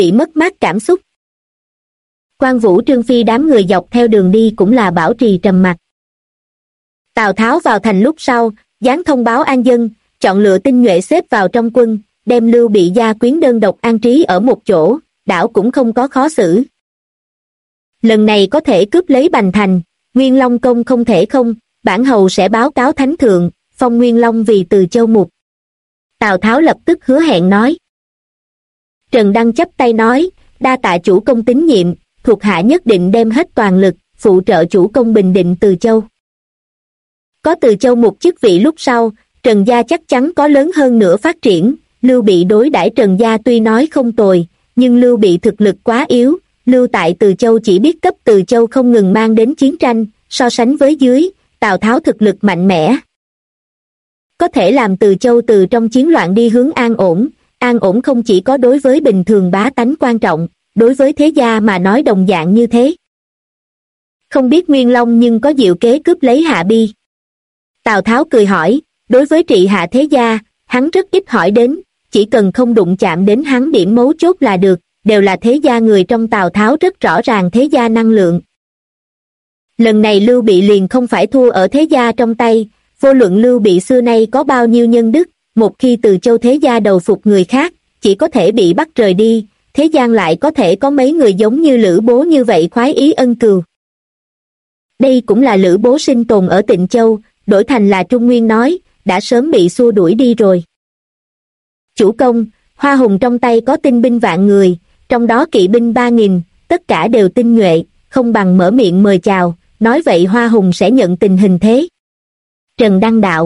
bị mất mát cảm xúc. Quan Vũ Trương Phi đám người dọc theo đường đi cũng là bảo trì trầm mặc. Tào Tháo vào thành lúc sau, giáng thông báo an dân, chọn lựa tinh nhuệ xếp vào trong quân, đem Lưu Bị gia quyến đơn độc an trí ở một chỗ, đảo cũng không có khó xử. Lần này có thể cướp lấy Bành Thành, Nguyên Long công không thể không, bản hầu sẽ báo cáo thánh thượng, phong Nguyên Long vì Từ Châu mục. Tào Tháo lập tức hứa hẹn nói. Trần Đăng chắp tay nói, đa tạ chủ công tín nhiệm, thuộc hạ nhất định đem hết toàn lực, phụ trợ chủ công bình định Từ Châu. Có Từ Châu mục chức vị lúc sau, Trần gia chắc chắn có lớn hơn nữa phát triển. Lưu Bị đối đãi Trần gia tuy nói không tồi, nhưng Lưu Bị thực lực quá yếu, lưu tại Từ Châu chỉ biết cấp Từ Châu không ngừng mang đến chiến tranh, so sánh với dưới, Tào Tháo thực lực mạnh mẽ. Có thể làm Từ Châu từ trong chiến loạn đi hướng an ổn không chỉ có đối với bình thường bá tánh quan trọng, đối với thế gia mà nói đồng dạng như thế. Không biết Nguyên Long nhưng có diệu kế cướp lấy Hạ Bi. Tào Tháo cười hỏi, đối với trị hạ thế gia, hắn rất ít hỏi đến, chỉ cần không đụng chạm đến hắn điểm mấu chốt là được, đều là thế gia người trong Tào Tháo rất rõ ràng thế gia năng lượng. Lần này Lưu Bị liền không phải thua ở thế gia trong tay, vô luận Lưu Bị xưa nay có bao nhiêu nhân đức, một khi Từ Châu thế gia đầu phục người khác, chỉ có thể bị bắt rời đi, thế gian lại có thể có mấy người giống như Lữ Bố như vậy khoái ý ân cừu. Đây cũng là Lữ Bố sinh tồn ở Tịnh Châu, đổi thành là Trung Nguyên nói, đã sớm bị xua đuổi đi rồi. Chủ công, Hoa Hùng trong tay có tinh binh vạn người, trong đó kỵ binh 3.000, tất cả đều tinh nhuệ, không bằng mở miệng mời chào, nói vậy Hoa Hùng sẽ nhận tình hình thế. Trần Đăng đạo.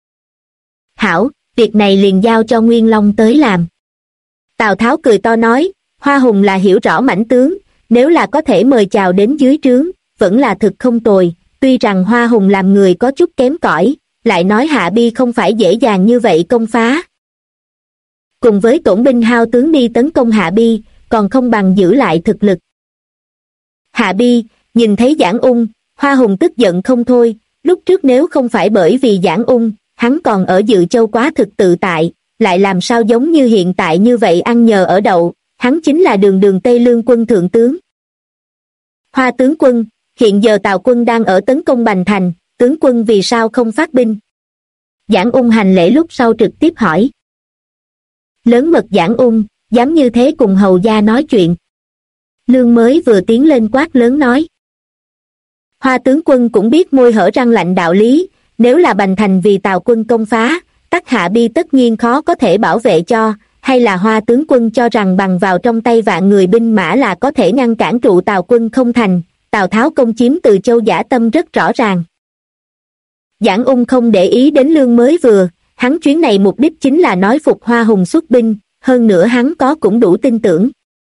Hảo, việc này liền giao cho Nguyên Long tới làm. Tào Tháo cười to nói, Hoa Hùng là hiểu rõ mãnh tướng, nếu là có thể mời chào đến dưới trướng, vẫn là thực không tồi, tuy rằng Hoa Hùng làm người có chút kém cỏi, lại nói Hạ Bi không phải dễ dàng như vậy công phá. Cùng với tổn binh hao tướng đi tấn công Hạ Bi, còn không bằng giữ lại thực lực. Hạ Bi, nhìn thấy Giảng Ung, Hoa Hùng tức giận không thôi, lúc trước nếu không phải bởi vì Giảng Ung, hắn còn ở Dự Châu quá thực tự tại, lại làm sao giống như hiện tại như vậy ăn nhờ ở đậu, hắn chính là đường đường Tây Lương quân thượng tướng. Hoa tướng quân, hiện giờ Tào quân đang ở tấn công Bành Thành, tướng quân vì sao không phát binh? Giảng Ung hành lễ lúc sau trực tiếp hỏi. Lớn mật Giảng Ung, dám như thế cùng hầu gia nói chuyện. Lương mới vừa tiến lên quát lớn nói. Hoa tướng quân cũng biết môi hở răng lạnh đạo lý, nếu là Bành Thành vì Tào quân công phá, tắc Hạ Bi tất nhiên khó có thể bảo vệ cho, hay là Hoa tướng quân cho rằng bằng vào trong tay vạn người binh mã là có thể ngăn cản trụ Tào quân không thành, Tào Tháo công chiếm Từ Châu dã tâm rất rõ ràng. Giảng Ung không để ý đến Lương mới vừa, hắn chuyến này mục đích chính là nói phục Hoa Hùng xuất binh, hơn nữa hắn có cũng đủ tin tưởng.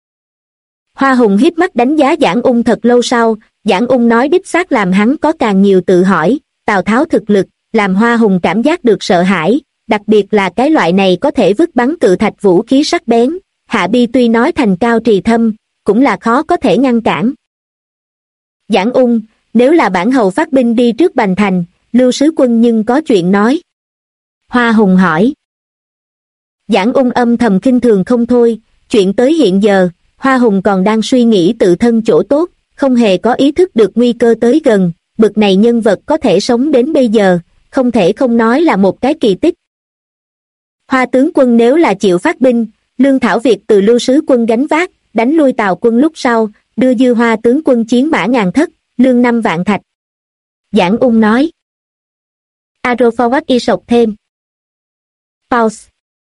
Hoa Hùng hiếp mắt đánh giá Giảng Ung thật lâu sau, Giảng Ung nói đích xác làm hắn có càng nhiều tự hỏi, Tào Tháo thực lực, làm Hoa Hùng cảm giác được sợ hãi, đặc biệt là cái loại này có thể vứt bắn cự thạch vũ khí sắc bén, Hạ Bi tuy nói thành cao trì thâm, cũng là khó có thể ngăn cản. Giảng Ung, nếu là bản hầu phát binh đi trước Bành Thành, Lưu sứ quân nhưng có chuyện nói. Hoa Hùng hỏi. Giảng Ung âm thầm khinh thường không thôi, chuyện tới hiện giờ, Hoa Hùng còn đang suy nghĩ tự thân chỗ tốt, không hề có ý thức được nguy cơ tới gần, bực này nhân vật có thể sống đến bây giờ, không thể không nói là một cái kỳ tích. Hoa tướng quân nếu là chịu phát binh, lương thảo việc từ Lưu sứ quân gánh vác, đánh lui Tào quân lúc sau, đưa dư Hoa tướng quân chiến mã 1000 thất, lương 5 vạn thạch. Giảng Ung nói. Arrow forward y sọc thêm. Pause.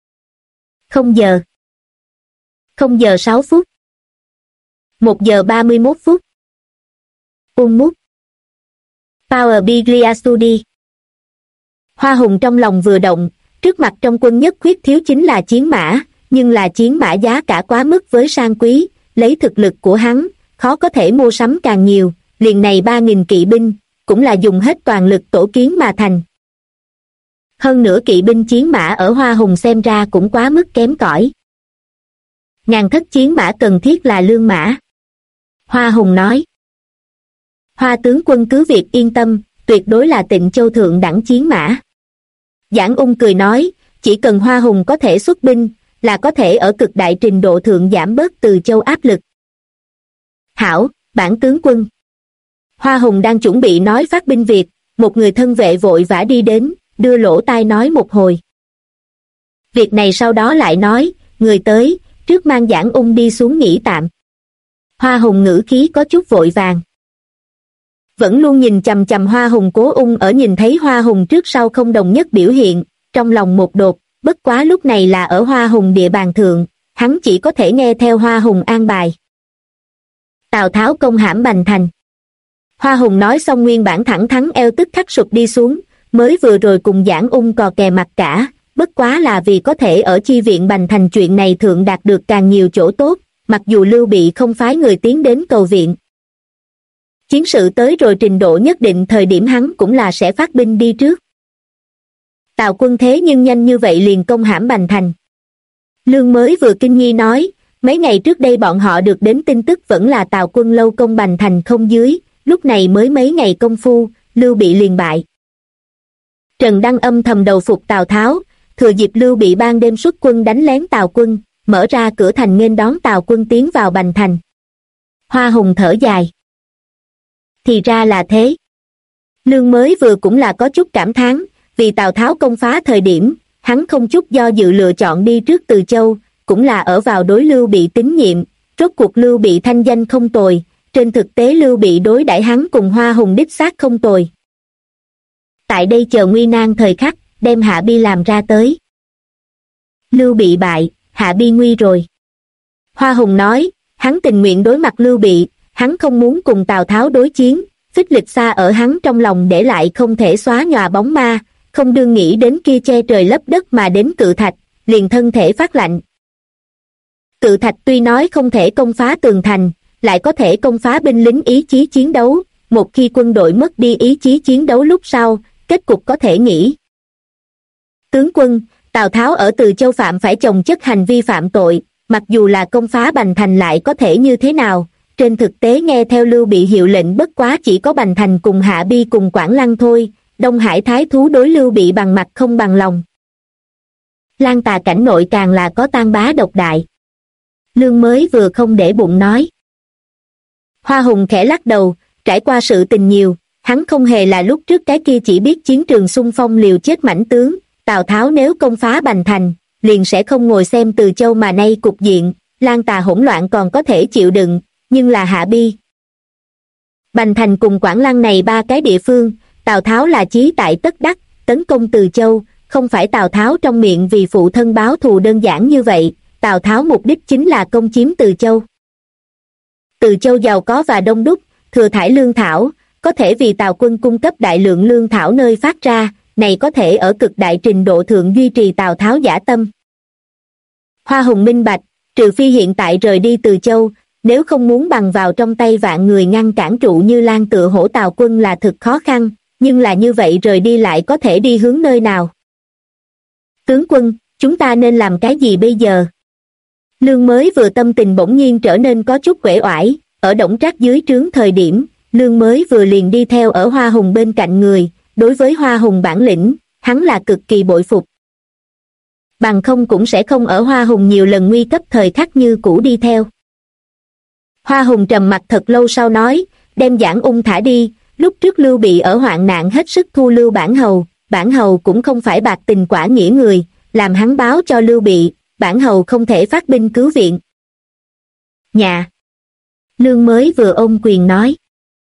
0 giờ. 0 giờ 6 phút. 1 giờ 31 phút. Mút. Power Biglia Studi. Hoa Hùng trong lòng vừa động, trước mặt trong quân nhất khuyết thiếu chính là chiến mã, nhưng là chiến mã giá cả quá mức với sang quý, lấy thực lực của hắn, khó có thể mua sắm càng nhiều, liền này 3000 kỵ binh, cũng là dùng hết toàn lực tổ kiến mà thành. Hơn nữa kỵ binh chiến mã ở Hoa Hùng xem ra cũng quá mức kém cỏi. 1000 thất chiến mã cần thiết là lương mã. Hoa Hùng nói. Hoa tướng quân cứ việc yên tâm, tuyệt đối là Tịnh Châu thượng đẳng chiến mã. Giảng Ung cười nói, chỉ cần Hoa Hùng có thể xuất binh, là có thể ở cực đại trình độ thượng giảm bớt Từ Châu áp lực. Hảo, bản tướng quân. Hoa Hùng đang chuẩn bị nói phát binh việc, một người thân vệ vội vã đi đến, đưa lỗ tai nói một hồi. Việc này sau đó lại nói, người tới, trước mang Giảng Ung đi xuống nghỉ tạm. Hoa Hùng ngữ khí có chút vội vàng. Vẫn luôn nhìn chằm chằm Hoa Hùng Cố Ung ở nhìn thấy Hoa Hùng trước sau không đồng nhất biểu hiện, trong lòng một đột, bất quá lúc này là ở Hoa Hùng địa bàn thượng, hắn chỉ có thể nghe theo Hoa Hùng an bài. Tào Tháo công hãm Bành Thành. Hoa Hùng nói xong nguyên bản thẳng thắn eo tức khắc sụp đi xuống, mới vừa rồi cùng Giảng Ung cò kè mặt cả, bất quá là vì có thể ở chi viện Bành Thành chuyện này thượng đạt được càng nhiều chỗ tốt, mặc dù Lưu Bị không phái người tiến đến cầu viện. Chiến sự tới rồi trình độ nhất định thời điểm hắn cũng là sẽ phát binh đi trước. Tào quân thế nhưng nhanh như vậy liền công hãm Bành Thành. Lương mới vừa kinh nghi nói, mấy ngày trước đây bọn họ được đến tin tức vẫn là Tào quân lâu công Bành Thành không dưới, lúc này mới mấy ngày công phu, Lưu Bị liền bại. Trần Đăng âm thầm đầu phục Tào Tháo, thừa dịp Lưu Bị ban đêm xuất quân đánh lén Tào quân, mở ra cửa thành nghênh đón Tào quân tiến vào Bành Thành. Hoa Hùng thở dài. Thì ra là thế. Lương mới vừa cũng là có chút cảm thán, vì Tào Tháo công phá thời điểm, hắn không chút do dự lựa chọn đi trước Từ Châu, cũng là ở vào đối Lưu Bị tín nhiệm, rốt cuộc Lưu Bị thanh danh không tồi, trên thực tế Lưu Bị đối đãi hắn cùng Hoa Hùng đích xác không tồi. Tại đây chờ nguy nan thời khắc, đem Hạ Bi làm ra tới. Lưu Bị bại, Hạ Bi nguy rồi. Hoa Hùng nói, hắn tình nguyện đối mặt Lưu Bị, hắn không muốn cùng Tào Tháo đối chiến, Phích Lịch Sa ở hắn trong lòng để lại không thể xóa nhòa bóng ma, không đương nghĩ đến kia che trời lấp đất mà đến Cự Thạch, liền thân thể phát lạnh. Cự Thạch tuy nói không thể công phá tường thành, lại có thể công phá binh lính ý chí chiến đấu, một khi quân đội mất đi ý chí chiến đấu lúc sau, kết cục có thể nghĩ. Tướng quân, Tào Tháo ở Từ Châu phạm phải chồng chất hành vi phạm tội, mặc dù là công phá Bành Thành lại có thể như thế nào, trên thực tế nghe theo Lưu Bị hiệu lệnh bất quá chỉ có Bành Thành cùng Hạ Bi cùng Quảng Lăng thôi, Đông Hải Thái Thú đối Lưu Bị bằng mặt không bằng lòng. Lan Tà cảnh nội càng là có tan bá độc đại. Lương mới vừa không để bụng nói. Hoa Hùng khẽ lắc đầu, trải qua sự tình nhiều, hắn không hề là lúc trước cái kia chỉ biết chiến trường xung phong liều chết mãnh tướng, Tào Tháo nếu công phá Bành Thành, liền sẽ không ngồi xem Từ Châu mà nay cục diện, Lan Tà hỗn loạn còn có thể chịu đựng, nhưng là Hạ Bi. Bành Thành cùng Quảng Lăng này ba cái địa phương, Tào Tháo là chí tại tất đắc, tấn công Từ Châu, không phải Tào Tháo trong miệng vì phụ thân báo thù đơn giản như vậy, Tào Tháo mục đích chính là công chiếm Từ Châu. Từ Châu giàu có và đông đúc, thừa thải lương thảo, có thể vì Tào quân cung cấp đại lượng lương thảo nơi phát ra, này có thể ở cực đại trình độ thượng duy trì Tào Tháo dã tâm. Hoa Hùng minh bạch, trừ phi hiện tại rời đi Từ Châu, nếu không muốn bằng vào trong tay vạn người ngăn cản trụ Như Lan tựa hổ Tào quân là thực khó khăn, nhưng là như vậy rời đi lại có thể đi hướng nơi nào? Tướng quân, chúng ta nên làm cái gì bây giờ? Lương mới vừa tâm tình bỗng nhiên trở nên có chút uể oải, ở Đổng Trác dưới trướng thời điểm, Lương mới vừa liền đi theo ở Hoa Hùng bên cạnh người, đối với Hoa Hùng bản lĩnh, hắn là cực kỳ bội phục. Bằng không cũng sẽ không ở Hoa Hùng nhiều lần nguy cấp thời khắc như cũ đi theo. Hoa Hùng trầm mặt thật lâu sau nói, đem Giảng Ung thả đi, lúc trước Lưu Bị ở hoạn nạn hết sức thu lưu Bản Hầu cũng không phải bạc tình quả nghĩa người, làm hắn báo cho Lưu Bị, Bản Hầu không thể phát binh cứu viện. Nhà! Lương mới vừa ôm quyền nói.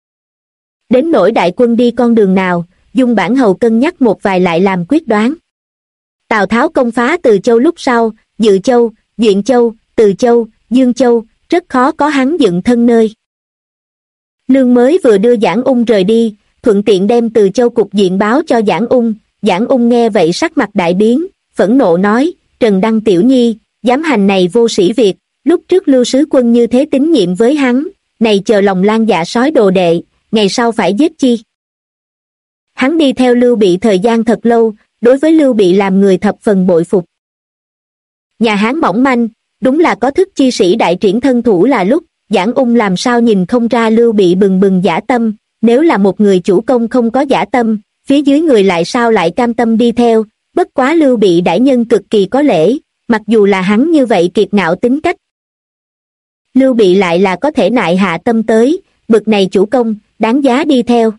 Đến nỗi đại quân đi con đường nào, dung Bản Hầu cân nhắc một vài lại làm quyết đoán. Tào Tháo công phá Từ Châu lúc sau, Dự Châu, Duyện Châu, Từ Châu, Dương Châu, rất khó có hắn dựng thân nơi. Lương mới vừa đưa Giảng Ung rời đi, thuận tiện đem Từ Châu cục diện báo cho Giảng Ung nghe vậy sắc mặt đại biến, phẫn nộ nói, Trần Đăng tiểu nhi, dám hành này vô sĩ việc, lúc trước Lưu sứ quân như thế tín nhiệm với hắn, này chờ lòng lan dạ sói đồ đệ, ngày sau phải giết chi. Hắn đi theo Lưu Bị thời gian thật lâu, đối với Lưu Bị làm người thập phần bội phục. Nhà Hán mỏng manh, đúng là có thức chi sĩ đại triển thân thủ là lúc, Giảng Ung làm sao nhìn không ra Lưu Bị bừng bừng dã tâm, nếu là một người chủ công không có dã tâm, phía dưới người lại sao lại cam tâm đi theo, bất quá Lưu Bị đại nhân cực kỳ có lễ, mặc dù là hắn như vậy kiệt ngạo tính cách. Lưu Bị lại là có thể nại hạ tâm tới, bực này chủ công, đáng giá đi theo.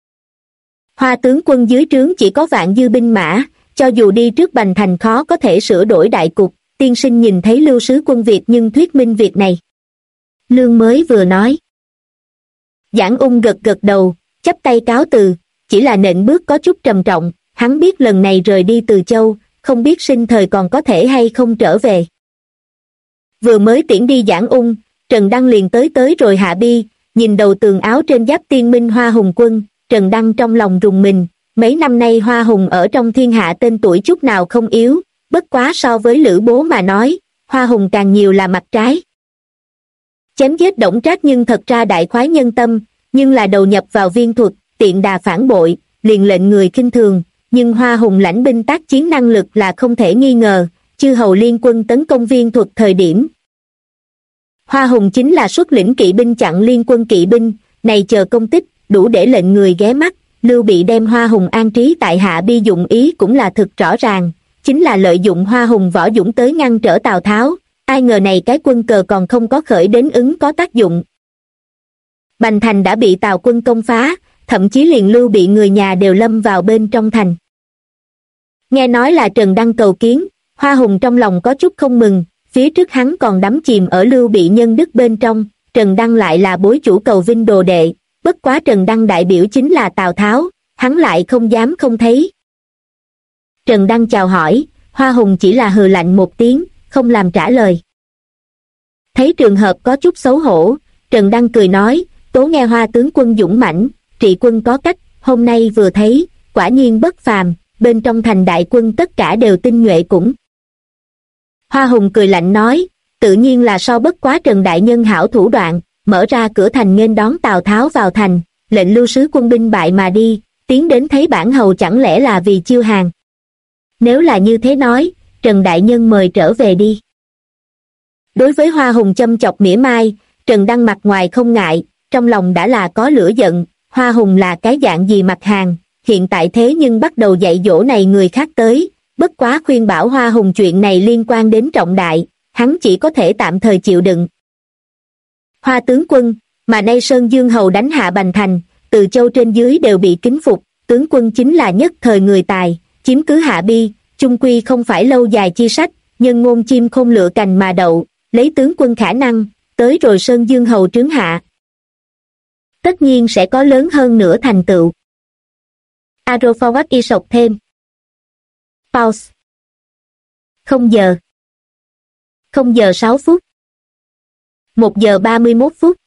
Hoa tướng quân dưới trướng chỉ có vạn dư binh mã, cho dù đi trước Bành Thành khó có thể sửa đổi đại cục, tiên sinh nhìn thấy Lưu sứ quân Việt nhưng thuyết minh việc này. Lương mới vừa nói. Giảng Ung gật gật đầu, chắp tay cáo từ, chỉ là nện bước có chút trầm trọng, hắn biết lần này rời đi Từ Châu, không biết sinh thời còn có thể hay không trở về. Vừa mới tiễn đi Giảng Ung, Trần Đăng liền tới rồi hạ bi, nhìn đầu tường áo trên giáp tiên minh Hoa Hùng quân, Trần Đăng trong lòng rùng mình, mấy năm nay Hoa Hùng ở trong thiên hạ tên tuổi chút nào không yếu, bất quá so với Lữ Bố mà nói, Hoa Hùng càng nhiều là mặt trái. Chém giết Đổng Trác nhưng thật ra đại khoái nhân tâm, nhưng là đầu nhập vào viên thuật, tiện đà phản bội, liền lệnh người khinh thường, nhưng Hoa Hùng lãnh binh tác chiến năng lực là không thể nghi ngờ, chư hầu liên quân tấn công viên thuật thời điểm. Hoa Hùng chính là xuất lĩnh kỵ binh chặn liên quân kỵ binh, này chờ công tích, đủ để lệnh người ghé mắt. Lưu Bị đem Hoa Hùng an trí tại hạ bi dụng ý cũng là thực rõ ràng, chính là lợi dụng Hoa Hùng võ dũng tới ngăn trở Tào Tháo, ai ngờ này cái quân cờ còn không có khởi đến ứng có tác dụng. Bành Thành đã bị Tào quân công phá, thậm chí liền Lưu Bị người nhà đều lâm vào bên trong thành. Nghe nói là Trần Đăng cầu kiến, Hoa Hùng trong lòng có chút không mừng, phía trước hắn còn đắm chìm ở Lưu Bị nhân đức bên trong, Trần Đăng lại là bối chủ cầu vinh đồ đệ, bất quá Trần Đăng đại biểu chính là Tào Tháo, hắn lại không dám không thấy. Trần Đăng chào hỏi, Hoa Hùng chỉ là hừ lạnh một tiếng, không làm trả lời. Thấy trường hợp có chút xấu hổ, Trần Đăng cười nói, tố nghe Hoa tướng quân dũng mãnh, trị quân có cách, hôm nay vừa thấy, quả nhiên bất phàm, bên trong thành đại quân tất cả đều tinh nhuệ cũng. Hoa Hùng cười lạnh nói, tự nhiên là so bất quá Trần đại nhân hảo thủ đoạn, mở ra cửa thành nghênh đón Tào Tháo vào thành, lệnh Lưu sứ quân binh bại mà đi, tiến đến thấy bản hầu chẳng lẽ là vì chiêu hàng. Nếu là như thế nói, Trần đại nhân mời trở về đi. Đối với Hoa Hùng châm chọc mỉa mai, Trần Đăng mặt ngoài không ngại, trong lòng đã là có lửa giận, Hoa Hùng là cái dạng gì mặt hàng, hiện tại thế nhưng bắt đầu dạy dỗ này người khác tới, bất quá khuyên bảo Hoa Hùng chuyện này liên quan đến trọng đại, hắn chỉ có thể tạm thời chịu đựng. Hoa tướng quân, mà nay Sơn Dương Hầu đánh hạ Bành Thành, Từ Châu trên dưới đều bị kính phục, tướng quân chính là nhất thời người tài, chiếm cứ hạ bi, chung quy không phải lâu dài chi sách, nhân ngôn chim không lựa cành mà đậu, lấy tướng quân khả năng, tới rồi Sơn Dương Hầu trướng hạ. Tất nhiên sẽ có lớn hơn nữa thành tựu. Arrow forward y sọc thêm. Pause. 0 giờ. 0 giờ 6 phút. 1 giờ 31 phút.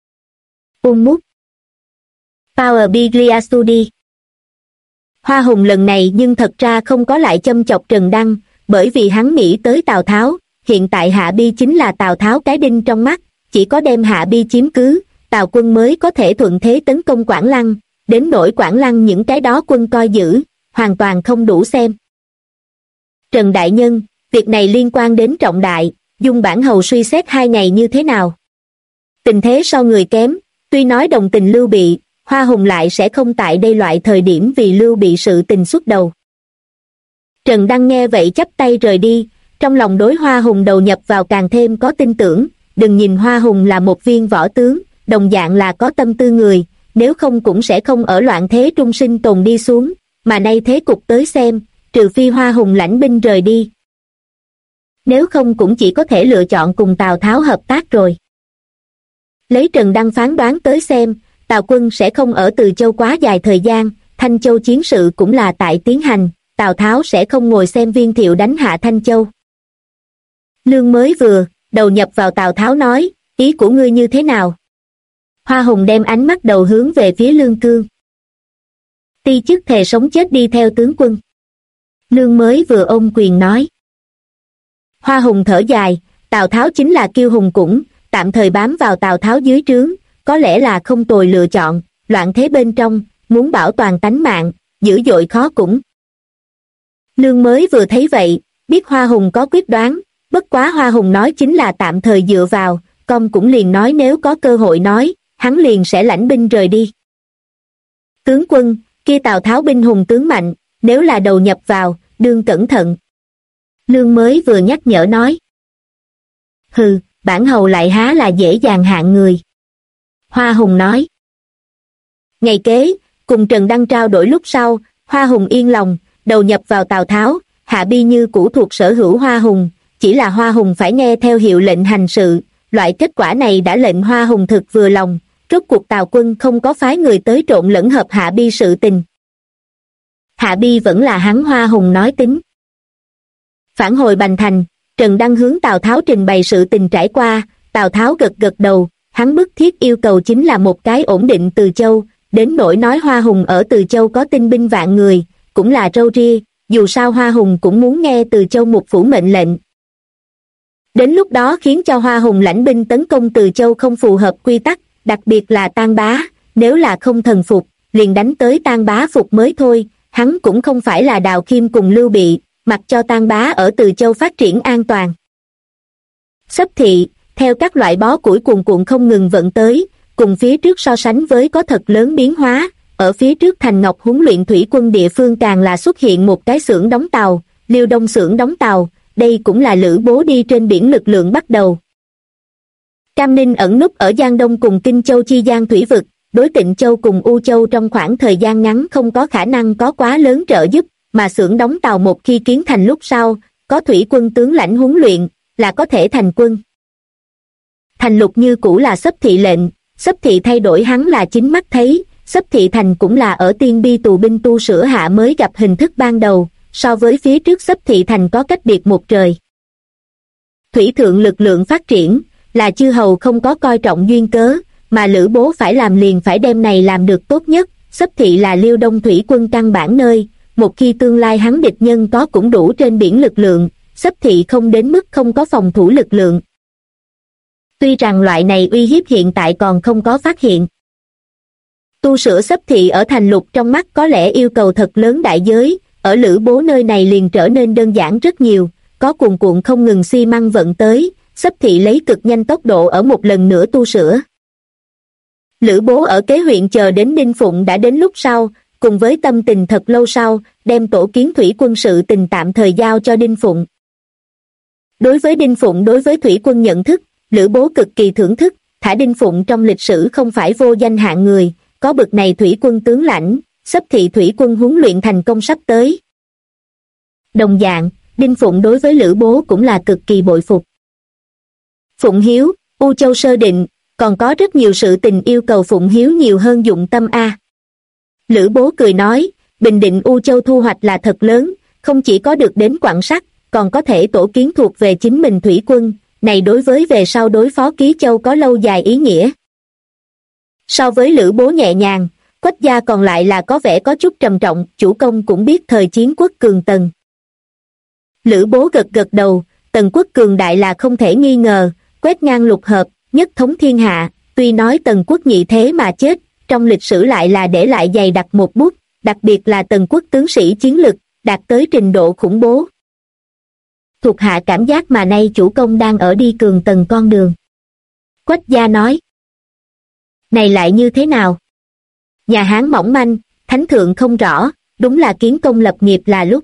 Mút. Power Biglia Studi. Hoa Hùng lần này nhưng thật ra không có lại châm chọc Trần Đăng, bởi vì hắn nghĩ tới Tào Tháo, hiện tại Hạ Bi chính là Tào Tháo cái đinh trong mắt, chỉ có đem Hạ Bi chiếm cứ, Tào quân mới có thể thuận thế tấn công Quảng Lăng, đến nỗi Quảng Lăng những cái đó quân coi giữ, hoàn toàn không đủ xem. Trần đại nhân, việc này liên quan đến trọng đại, dung bản hầu suy xét 2 ngày như thế nào? Tình thế so người kém, tuy nói đồng tình Lưu Bị, Hoa Hùng lại sẽ không tại đây loại thời điểm vì Lưu Bị sự tình xuất đầu. Trần Đăng nghe vậy chắp tay rời đi, trong lòng đối Hoa Hùng đầu nhập vào càng thêm có tin tưởng, đừng nhìn Hoa Hùng là một viên võ tướng, đồng dạng là có tâm tư người, nếu không cũng sẽ không ở loạn thế trung sinh tồn đi xuống, mà nay thế cục tới xem, trừ phi Hoa Hùng lãnh binh rời đi. Nếu không cũng chỉ có thể lựa chọn cùng Tào Tháo hợp tác rồi. Lấy Trần Đăng phán đoán tới xem, Tào quân sẽ không ở Từ Châu quá dài thời gian, Thanh Châu chiến sự cũng là tại tiến hành, Tào Tháo sẽ không ngồi xem Viên Thiệu đánh hạ Thanh Châu. Lương mới vừa, đầu nhập vào Tào Tháo nói, ý của ngươi như thế nào? Hoa Hùng đem ánh mắt đầu hướng về phía Lương Cương. Ti chức thề sống chết đi theo tướng quân. Lương mới vừa ôm quyền nói. Hoa Hùng thở dài, Tào Tháo chính là kiêu hùng cũng, tạm thời bám vào Tào Tháo dưới trướng, có lẽ là không tồi lựa chọn, loạn thế bên trong, muốn bảo toàn tánh mạng, dữ dội khó cũng. Lương mới vừa thấy vậy, biết Hoa Hùng có quyết đoán, bất quá Hoa Hùng nói chính là tạm thời dựa vào, công cũng liền nói nếu có cơ hội nói, hắn liền sẽ lãnh binh rời đi. Tướng quân, kia Tào Tháo binh hùng tướng mạnh, nếu là đầu nhập vào, đương cẩn thận. Lương mới vừa nhắc nhở nói. Hừ, bản hầu lại há là dễ dàng hạng người. Hoa Hùng nói. Ngày kế, cùng Trần Đăng trao đổi lúc sau, Hoa Hùng yên lòng, đầu nhập vào Tào Tháo, Hạ Bi như cũ thuộc sở hữu Hoa Hùng, chỉ là Hoa Hùng phải nghe theo hiệu lệnh hành sự, loại kết quả này đã lệnh Hoa Hùng thực vừa lòng, rốt cuộc Tào quân không có phái người tới trộn lẫn hợp Hạ Bi sự tình. Hạ Bi vẫn là hắn Hoa Hùng nói tính. Phản hồi Bành Thành, Trần Đăng hướng Tào Tháo trình bày sự tình trải qua, Tào Tháo gật gật đầu, hắn bức thiết yêu cầu chính là một cái ổn định Từ Châu, đến nỗi nói Hoa Hùng ở Từ Châu có tinh binh vạn người, cũng là râu ria, dù sao Hoa Hùng cũng muốn nghe Từ Châu một phủ mệnh lệnh. Đến lúc đó khiến cho Hoa Hùng lãnh binh tấn công Từ Châu không phù hợp quy tắc, đặc biệt là Tan Bá, nếu là không thần phục, liền đánh tới Tan Bá phục mới thôi, hắn cũng không phải là Đào Khiêm cùng Lưu Bị, mặc cho Tan Bá ở Từ Châu phát triển an toàn. Xấp thị, theo các loại bó củi cuồn cuộn không ngừng vận tới, cùng phía trước so sánh với có thật lớn biến hóa, ở phía trước Thành Ngọc huấn luyện thủy quân địa phương càng là xuất hiện một cái xưởng đóng tàu, Liêu Đông xưởng đóng tàu, đây cũng là Lữ Bố đi trên biển lực lượng bắt đầu. Cam Ninh ẩn núp ở Giang Đông cùng Kinh Châu chi gian thủy vực, đối Tịnh Châu cùng U Châu trong khoảng thời gian ngắn không có khả năng có quá lớn trợ giúp, mà xưởng đóng tàu một khi kiến thành lúc sau, có thủy quân tướng lãnh huấn luyện, là có thể thành quân. Thành Lục như cũ là Xấp thị lệnh, Xấp thị thay đổi hắn là chính mắt thấy, Xấp thị thành cũng là ở Tiên Bi tù binh tu sửa hạ mới gặp hình thức ban đầu, so với phía trước Xấp thị thành có cách biệt một trời. Thủy thượng lực lượng phát triển, là chư hầu không có coi trọng duyên cớ, mà Lữ Bố phải làm liền phải đem này làm được tốt nhất, Xấp thị là Liêu Đông thủy quân căn bản nơi, một khi tương lai hắn địch nhân có cũng đủ trên biển lực lượng, Xấp thị không đến mức không có phòng thủ lực lượng. Tuy rằng loại này uy hiếp hiện tại còn không có phát hiện. Tu sửa Xấp thị ở Thành Lục trong mắt có lẽ yêu cầu thật lớn đại giới, ở Lữ Bố nơi này liền trở nên đơn giản rất nhiều, có cuồn cuộn không ngừng xi măng vận tới, Xấp thị lấy cực nhanh tốc độ ở một lần nữa tu sửa. Lữ Bố ở kế huyện chờ đến Đinh Phụng đã đến lúc sau, cùng với tâm tình thật lâu sau, đem tổ kiến thủy quân sự tình tạm thời giao cho Đinh Phụng. Đối với Đinh Phụng đối với thủy quân nhận thức, Lữ Bố cực kỳ thưởng thức, thả Đinh Phụng trong lịch sử không phải vô danh hạng người, có bực này thủy quân tướng lãnh, Xấp thị thủy quân huấn luyện thành công sắp tới. Đồng dạng, Đinh Phụng đối với Lữ Bố cũng là cực kỳ bội phục. Phụng Hiếu, U Châu sơ định, còn có rất nhiều sự tình yêu cầu Phụng Hiếu nhiều hơn dụng tâm a. Lữ Bố cười nói, bình định U Châu thu hoạch là thật lớn, không chỉ có được đến Quặng Sắt, còn có thể tổ kiến thuộc về chính mình thủy quân, này đối với về sau đối phó Ký Châu có lâu dài ý nghĩa. So với Lữ Bố nhẹ nhàng, Quách gia còn lại là có vẻ có chút trầm trọng, chủ công cũng biết thời chiến quốc cường tần. Lữ Bố gật gật đầu, Tần quốc cường đại là không thể nghi ngờ, quét ngang lục hợp, nhất thống thiên hạ, tuy nói Tần quốc nhị thế mà chết, trong lịch sử lại là để lại dày đặc một bút, đặc biệt là Tần quốc tướng sĩ chiến lực, đạt tới trình độ khủng bố. Thuộc hạ cảm giác mà nay chủ công đang ở đi cường tần con đường. Quách gia nói. Này lại như thế nào? Nhà Hán mỏng manh, thánh thượng không rõ, đúng là kiến công lập nghiệp là lúc.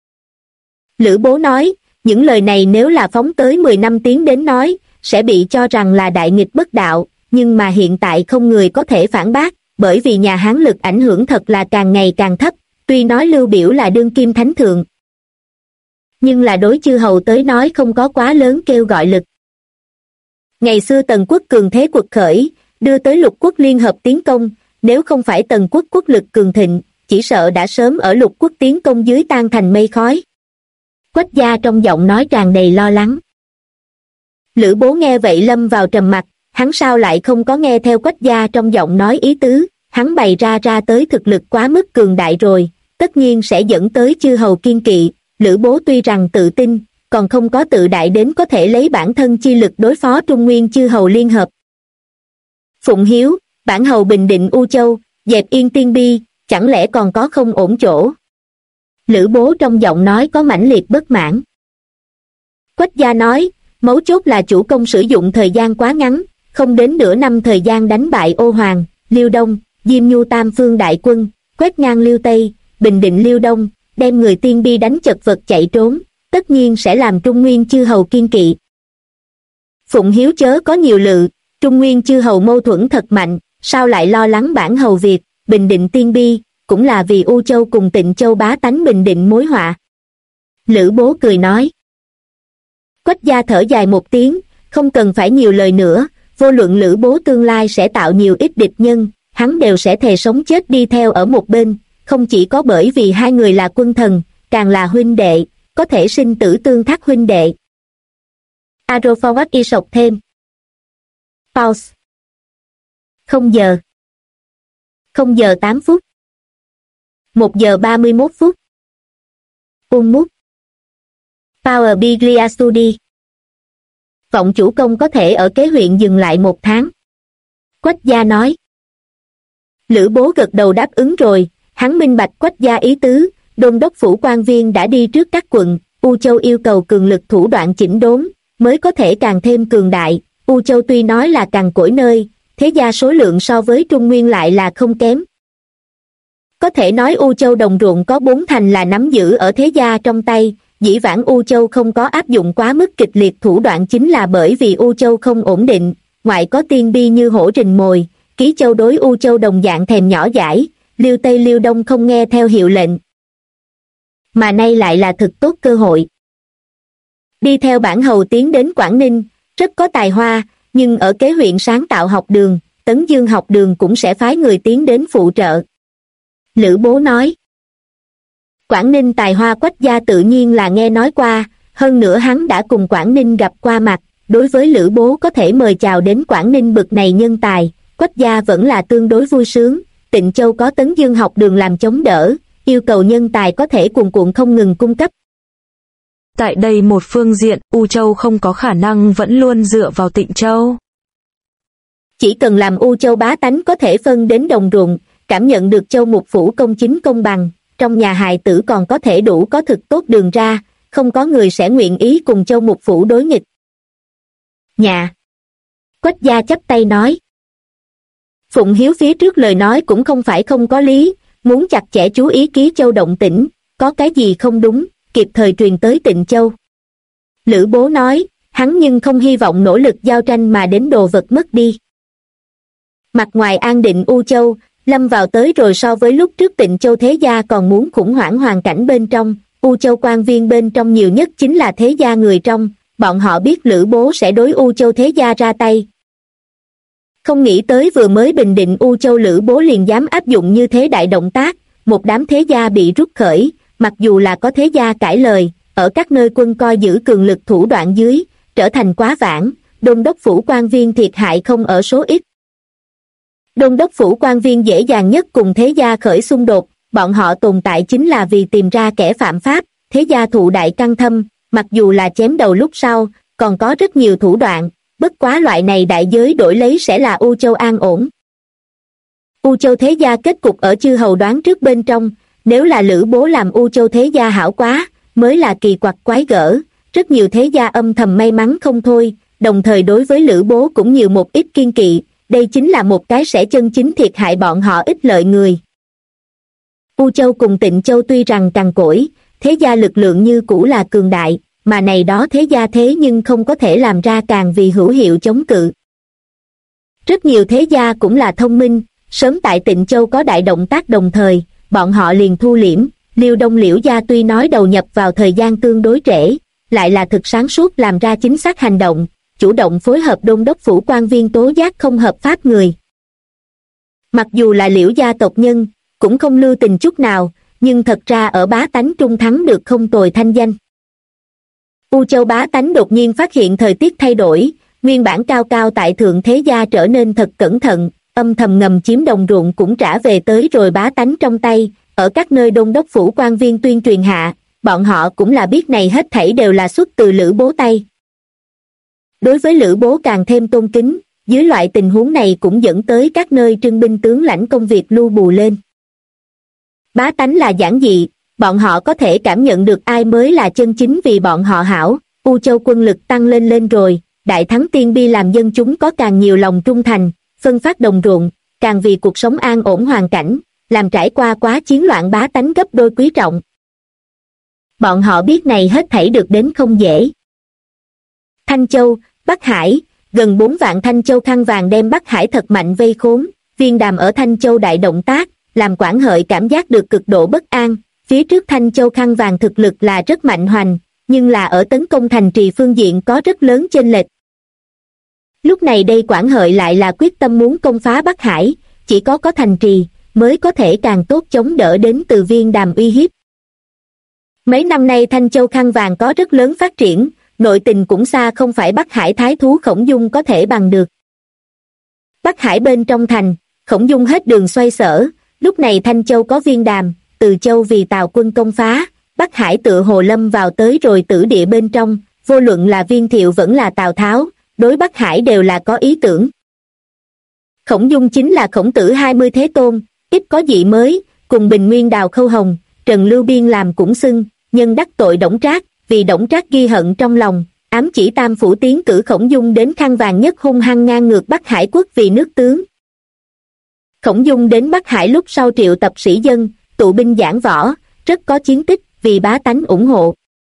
Lữ Bố nói, những lời này nếu là phóng tới 10 năm tiến đến nói, sẽ bị cho rằng là đại nghịch bất đạo, nhưng mà hiện tại không người có thể phản bác, bởi vì nhà Hán lực ảnh hưởng thật là càng ngày càng thấp, tuy nói Lưu Biểu là đương kim thánh thượng. Nhưng là đối chư hầu tới nói không có quá lớn kêu gọi lực. Ngày xưa Tần quốc cường thế quật khởi, đưa tới lục quốc liên hợp tiến công, nếu không phải Tần quốc quốc lực cường thịnh, chỉ sợ đã sớm ở lục quốc tiến công dưới tan thành mây khói. Quách gia trong giọng nói tràn đầy lo lắng. Lữ Bố nghe vậy lâm vào trầm mặc, hắn sao lại không có nghe theo Quách gia trong giọng nói ý tứ, hắn bày ra tới thực lực quá mức cường đại rồi, tất nhiên sẽ dẫn tới chư hầu kiên kỵ. Lữ Bố tuy rằng tự tin, còn không có tự đại đến có thể lấy bản thân chi lực đối phó Trung Nguyên chư hầu liên hợp. Phụng Hiếu, bản hầu bình định U Châu, dẹp yên Tiên Bi, chẳng lẽ còn có không ổn chỗ? Lữ Bố trong giọng nói có mãnh liệt bất mãn. Quách gia nói, mấu chốt là chủ công sử dụng thời gian quá ngắn, không đến nửa năm thời gian đánh bại Ô Hoàng, Liêu Đông, Diêm Nhu tam phương đại quân, quét ngang Liêu Tây, bình định Liêu Đông, đem người Tiên Bi đánh chật vật chạy trốn, tất nhiên sẽ làm Trung Nguyên chư hầu kiên kỵ. Phụng Hiếu chớ có nhiều lự, Trung Nguyên chư hầu mâu thuẫn thật mạnh, sao lại lo lắng bản hầu việc, bình định Tiên Bi, cũng là vì U Châu cùng Tịnh Châu bá tánh bình định mối họa. Lữ Bố cười nói. Quách gia thở dài một tiếng, không cần phải nhiều lời nữa, vô luận Lữ Bố tương lai sẽ tạo nhiều ít địch nhân, hắn đều sẽ thề sống chết đi theo ở một bên, không chỉ có bởi vì hai người là quân thần, càng là huynh đệ, có thể sinh tử tương thác huynh đệ. Aroforward y sọc thêm. Pause. 0 giờ. 0 giờ 8 phút. 1 giờ 31 phút. Mút. Power Biglia Studi. Vọng chủ công có thể ở kế huyện dừng lại 1 tháng. Quách gia nói. Lữ Bố gật đầu đáp ứng rồi, hắn minh bạch Quách gia ý tứ, đôn đốc phủ quan viên đã đi trước các quận, U Châu yêu cầu cường lực thủ đoạn chỉnh đốn, mới có thể càng thêm cường đại. U Châu tuy nói là cằn cỗi nơi, thế gia số lượng so với Trung Nguyên lại là không kém. Có thể nói U Châu đồng ruộng có 4 thành là nắm giữ ở thế gia trong tay, dĩ vãng U Châu không có áp dụng quá mức kịch liệt thủ đoạn chính là bởi vì U Châu không ổn định, ngoại có Tiên Bi như hổ rình mồi, Ký Châu đối U Châu đồng dạng thèm nhỏ dãi, Liêu Tây Liêu Đông không nghe theo hiệu lệnh. Mà nay lại là thực tốt cơ hội. Đi theo bản hầu tiến đến Quảng Ninh, rất có tài hoa, nhưng ở kế huyện sáng tạo học đường, Tấn Dương học đường cũng sẽ phái người tiến đến phụ trợ. Lữ Bố nói. Quảng Ninh tài hoa Quách gia tự nhiên là nghe nói qua, hơn nữa hắn đã cùng Quảng Ninh gặp qua mặt, đối với Lữ Bố có thể mời chào đến Quảng Ninh bực này nhân tài, Quách gia vẫn là tương đối vui sướng. Tịnh Châu có Tấn Dương học đường làm chống đỡ, yêu cầu nhân tài có thể cuồn cuộn không ngừng cung cấp. Tại đây một phương diện, U Châu không có khả năng vẫn luôn dựa vào Tịnh Châu. Chỉ cần làm U Châu bá tánh có thể phân đến đồng ruộng, cảm nhận được Châu Mục Phủ công chính công bằng, trong nhà hài tử còn có thể đủ có thực tốt đường ra, không có người sẽ nguyện ý cùng Châu Mục Phủ đối nghịch. Nhà. Quách gia chắp tay nói. Phụng Hiếu phía trước lời nói cũng không phải không có lý, muốn chặt chẽ chú ý Ký Châu động tĩnh, có cái gì không đúng, kịp thời truyền tới Tịnh Châu. Lữ Bố nói, hắn nhưng không hy vọng nỗ lực giao tranh mà đến đồ vật mất đi. Mặt ngoài an định U Châu, lâm vào tới rồi so với lúc trước Tịnh Châu thế gia còn muốn khủng hoảng hoàn cảnh bên trong, U Châu quan viên bên trong nhiều nhất chính là thế gia người trong, bọn họ biết Lữ Bố sẽ đối U Châu thế gia ra tay. Không nghĩ tới vừa mới bình định U Châu Lữ Bố liền dám áp dụng như thế đại động tác, một đám thế gia bị rút khởi, mặc dù là có thế gia cãi lời, ở các nơi quân coi giữ cường lực thủ đoạn dưới, trở thành quá vãng, đôn đốc phủ quan viên thiệt hại không ở số ít. Đôn đốc phủ quan viên dễ dàng nhất cùng thế gia khởi xung đột, bọn họ tồn tại chính là vì tìm ra kẻ phạm pháp, thế gia thụ đại căng thâm, mặc dù là chém đầu lúc sau, còn có rất nhiều thủ đoạn, bất quá loại này đại giới đổi lấy sẽ là U Châu an ổn. U Châu thế gia kết cục ở chư hầu đoán trước bên trong, nếu là Lữ Bố làm U Châu thế gia hảo quá, mới là kỳ quặc quái gở, rất nhiều thế gia âm thầm may mắn không thôi, đồng thời đối với Lữ Bố cũng nhiều một ít kiên kỵ, đây chính là một cái sẽ chân chính thiệt hại bọn họ ích lợi người. U Châu cùng Tịnh Châu tuy rằng cằn cỗi, thế gia lực lượng như cũ là cường đại, mà này đó thế gia thế nhưng không có thể làm ra càng vì hữu hiệu chống cự. Rất nhiều thế gia cũng là thông minh, sớm tại Tịnh Châu có đại động tác đồng thời, bọn họ liền thu liễm, Liêu Đông Liễu gia tuy nói đầu nhập vào thời gian tương đối trễ, lại là thực sáng suốt làm ra chính xác hành động, chủ động phối hợp đôn đốc phủ quan viên tố giác không hợp pháp người. Mặc dù là Liễu gia tộc nhân, cũng không lưu tình chút nào, nhưng thật ra ở bá tánh trung thắng được không tồi thanh danh. U Châu bá tánh đột nhiên phát hiện thời tiết thay đổi, nguyên bản cao cao tại thượng thế gia trở nên thật cẩn thận, âm thầm ngầm chiếm đồng ruộng cũng trả về tới rồi bá tánh trong tay, ở các nơi đôn đốc phủ quan viên tuyên truyền hạ, bọn họ cũng là biết này hết thảy đều là xuất từ Lữ Bố tay. Đối với Lữ Bố càng thêm tôn kính, dưới loại tình huống này cũng dẫn tới các nơi trưng binh tướng lãnh công việc lưu bù lên. Bá tánh là giản dị, bọn họ có thể cảm nhận được ai mới là chân chính vì bọn họ hảo, U Châu quân lực tăng lên rồi, đại thắng Tiên Bi làm dân chúng có càng nhiều lòng trung thành, phân phát đồng ruộng, càng vì cuộc sống an ổn hoàn cảnh, làm trải qua quá chiến loạn bá tánh gấp đôi quý trọng. bọn họ biết này hết thảy được đến không dễ. Thanh Châu, Bắc Hải, gần 4 vạn Thanh Châu khăn vàng đem Bắc Hải thật mạnh vây khốn, Viên Đàm ở Thanh Châu đại động tác, làm Quản Hợi cảm giác được cực độ bất an, phía trước Thanh Châu khăn vàng thực lực là rất mạnh hoành, nhưng là ở tấn công thành trì phương diện có rất lớn chênh lệch. Lúc này đây Quản Hợi lại là quyết tâm muốn công phá Bắc Hải, chỉ có thành trì mới có thể càng tốt chống đỡ đến từ Viên Đàm uy hiếp. Mấy năm nay Thanh Châu khăn vàng có rất lớn phát triển, nội tình cũng xa không phải Bắc Hải thái thú Khổng Dung có thể bằng được. Bắc Hải bên trong thành, Khổng Dung hết đường xoay sở, lúc này Thanh Châu có Viên Đàm, Từ Châu vì Tào quân công phá, Bắc Hải tựa hồ lâm vào tới rồi tử địa bên trong, vô luận là Viên Thiệu vẫn là Tào Tháo, đối Bắc Hải đều là có ý tưởng. Khổng Dung chính là Khổng Tử 20 Thế Tôn, ít có dị mới, cùng Bình Nguyên Đào Khâu Hồng, Trần Lưu Biên làm cũng xưng, nhân đắc tội Đổng Trác, vì Đổng Trác ghi hận trong lòng, ám chỉ Tam Phủ tiến cử Khổng Dung đến khăn vàng nhất hung hăng ngang ngược Bắc Hải quốc vì nước tướng. Khổng Dung đến Bắc Hải lúc sau triệu tập sĩ dân, tụ binh giảng võ, rất có chiến tích, vì bá tánh ủng hộ.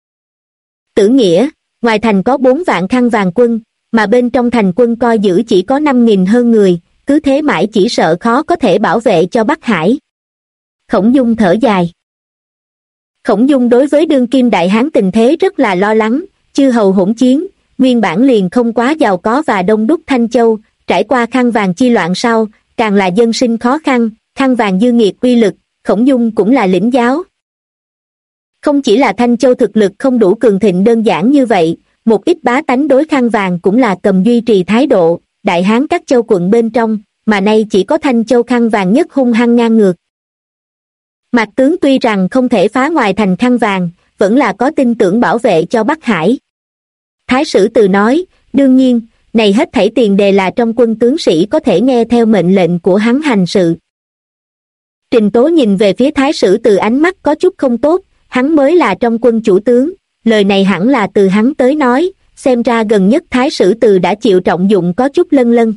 Tử nghĩa, ngoài thành có 4 vạn khăn vàng quân, mà bên trong thành quân coi giữ chỉ có 5.000 hơn người, cứ thế mãi chỉ sợ khó có thể bảo vệ cho Bắc Hải. Khổng Dung thở dài. Khổng Dung đối với đương kim đại hán tình thế rất là lo lắng, chư hầu hỗn chiến, nguyên bản liền không quá giàu có và đông đúc Thanh Châu, trải qua khăn vàng chi loạn sau, càng là dân sinh khó khăn, khăn vàng dư nghiệt uy lực, Khổng Dung cũng là lĩnh giáo. Không chỉ là Thanh Châu thực lực không đủ cường thịnh đơn giản như vậy, một ít bá tánh đối khăn vàng cũng là cầm duy trì thái độ, đại hán các châu quận bên trong, mà nay chỉ có Thanh Châu khăn vàng nhất hung hăng ngang ngược. Mạc tướng tuy rằng không thể phá ngoài thành khăn vàng, vẫn là có tin tưởng bảo vệ cho Bắc Hải. Thái sử Từ nói, đương nhiên, này hết thảy tiền đề là trong quân tướng sĩ có thể nghe theo mệnh lệnh của hắn hành sự. Trình Tố nhìn về phía Thái sử Từ ánh mắt có chút không tốt, hắn mới là trong quân chủ tướng, lời này hẳn là từ hắn tới nói, xem ra gần nhất Thái sử Từ đã chịu trọng dụng có chút lân lân.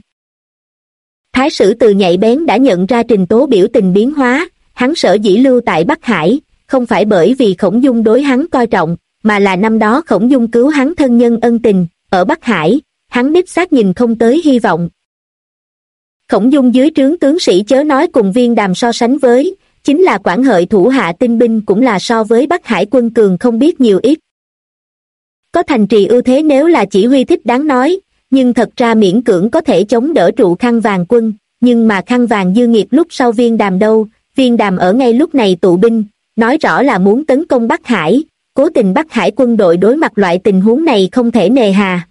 Thái sử Từ nhạy bén đã nhận ra Trình Tố biểu tình biến hóa, hắn sở dĩ lưu tại Bắc Hải, không phải bởi vì Khổng Dung đối hắn coi trọng, mà là năm đó Khổng Dung cứu hắn thân nhân ân tình, ở Bắc Hải, hắn đích xác nhìn không tới hy vọng. Khổng Dung dưới trướng tướng sĩ chớ nói cùng Viên Đàm so sánh với, chính là Quản Hợi thủ hạ tinh binh cũng là so với Bắc Hải quân cường không biết nhiều ít. Có thành trì ưu thế nếu là chỉ huy thích đáng nói, nhưng thật ra miễn cưỡng có thể chống đỡ trụ khăn vàng quân, nhưng mà khăn vàng dư nghiệt lúc sau Viên Đàm đâu, Viên Đàm ở ngay lúc này tụ binh, nói rõ là muốn tấn công Bắc Hải, cố tình Bắc Hải quân đội đối mặt loại tình huống này không thể nề hà.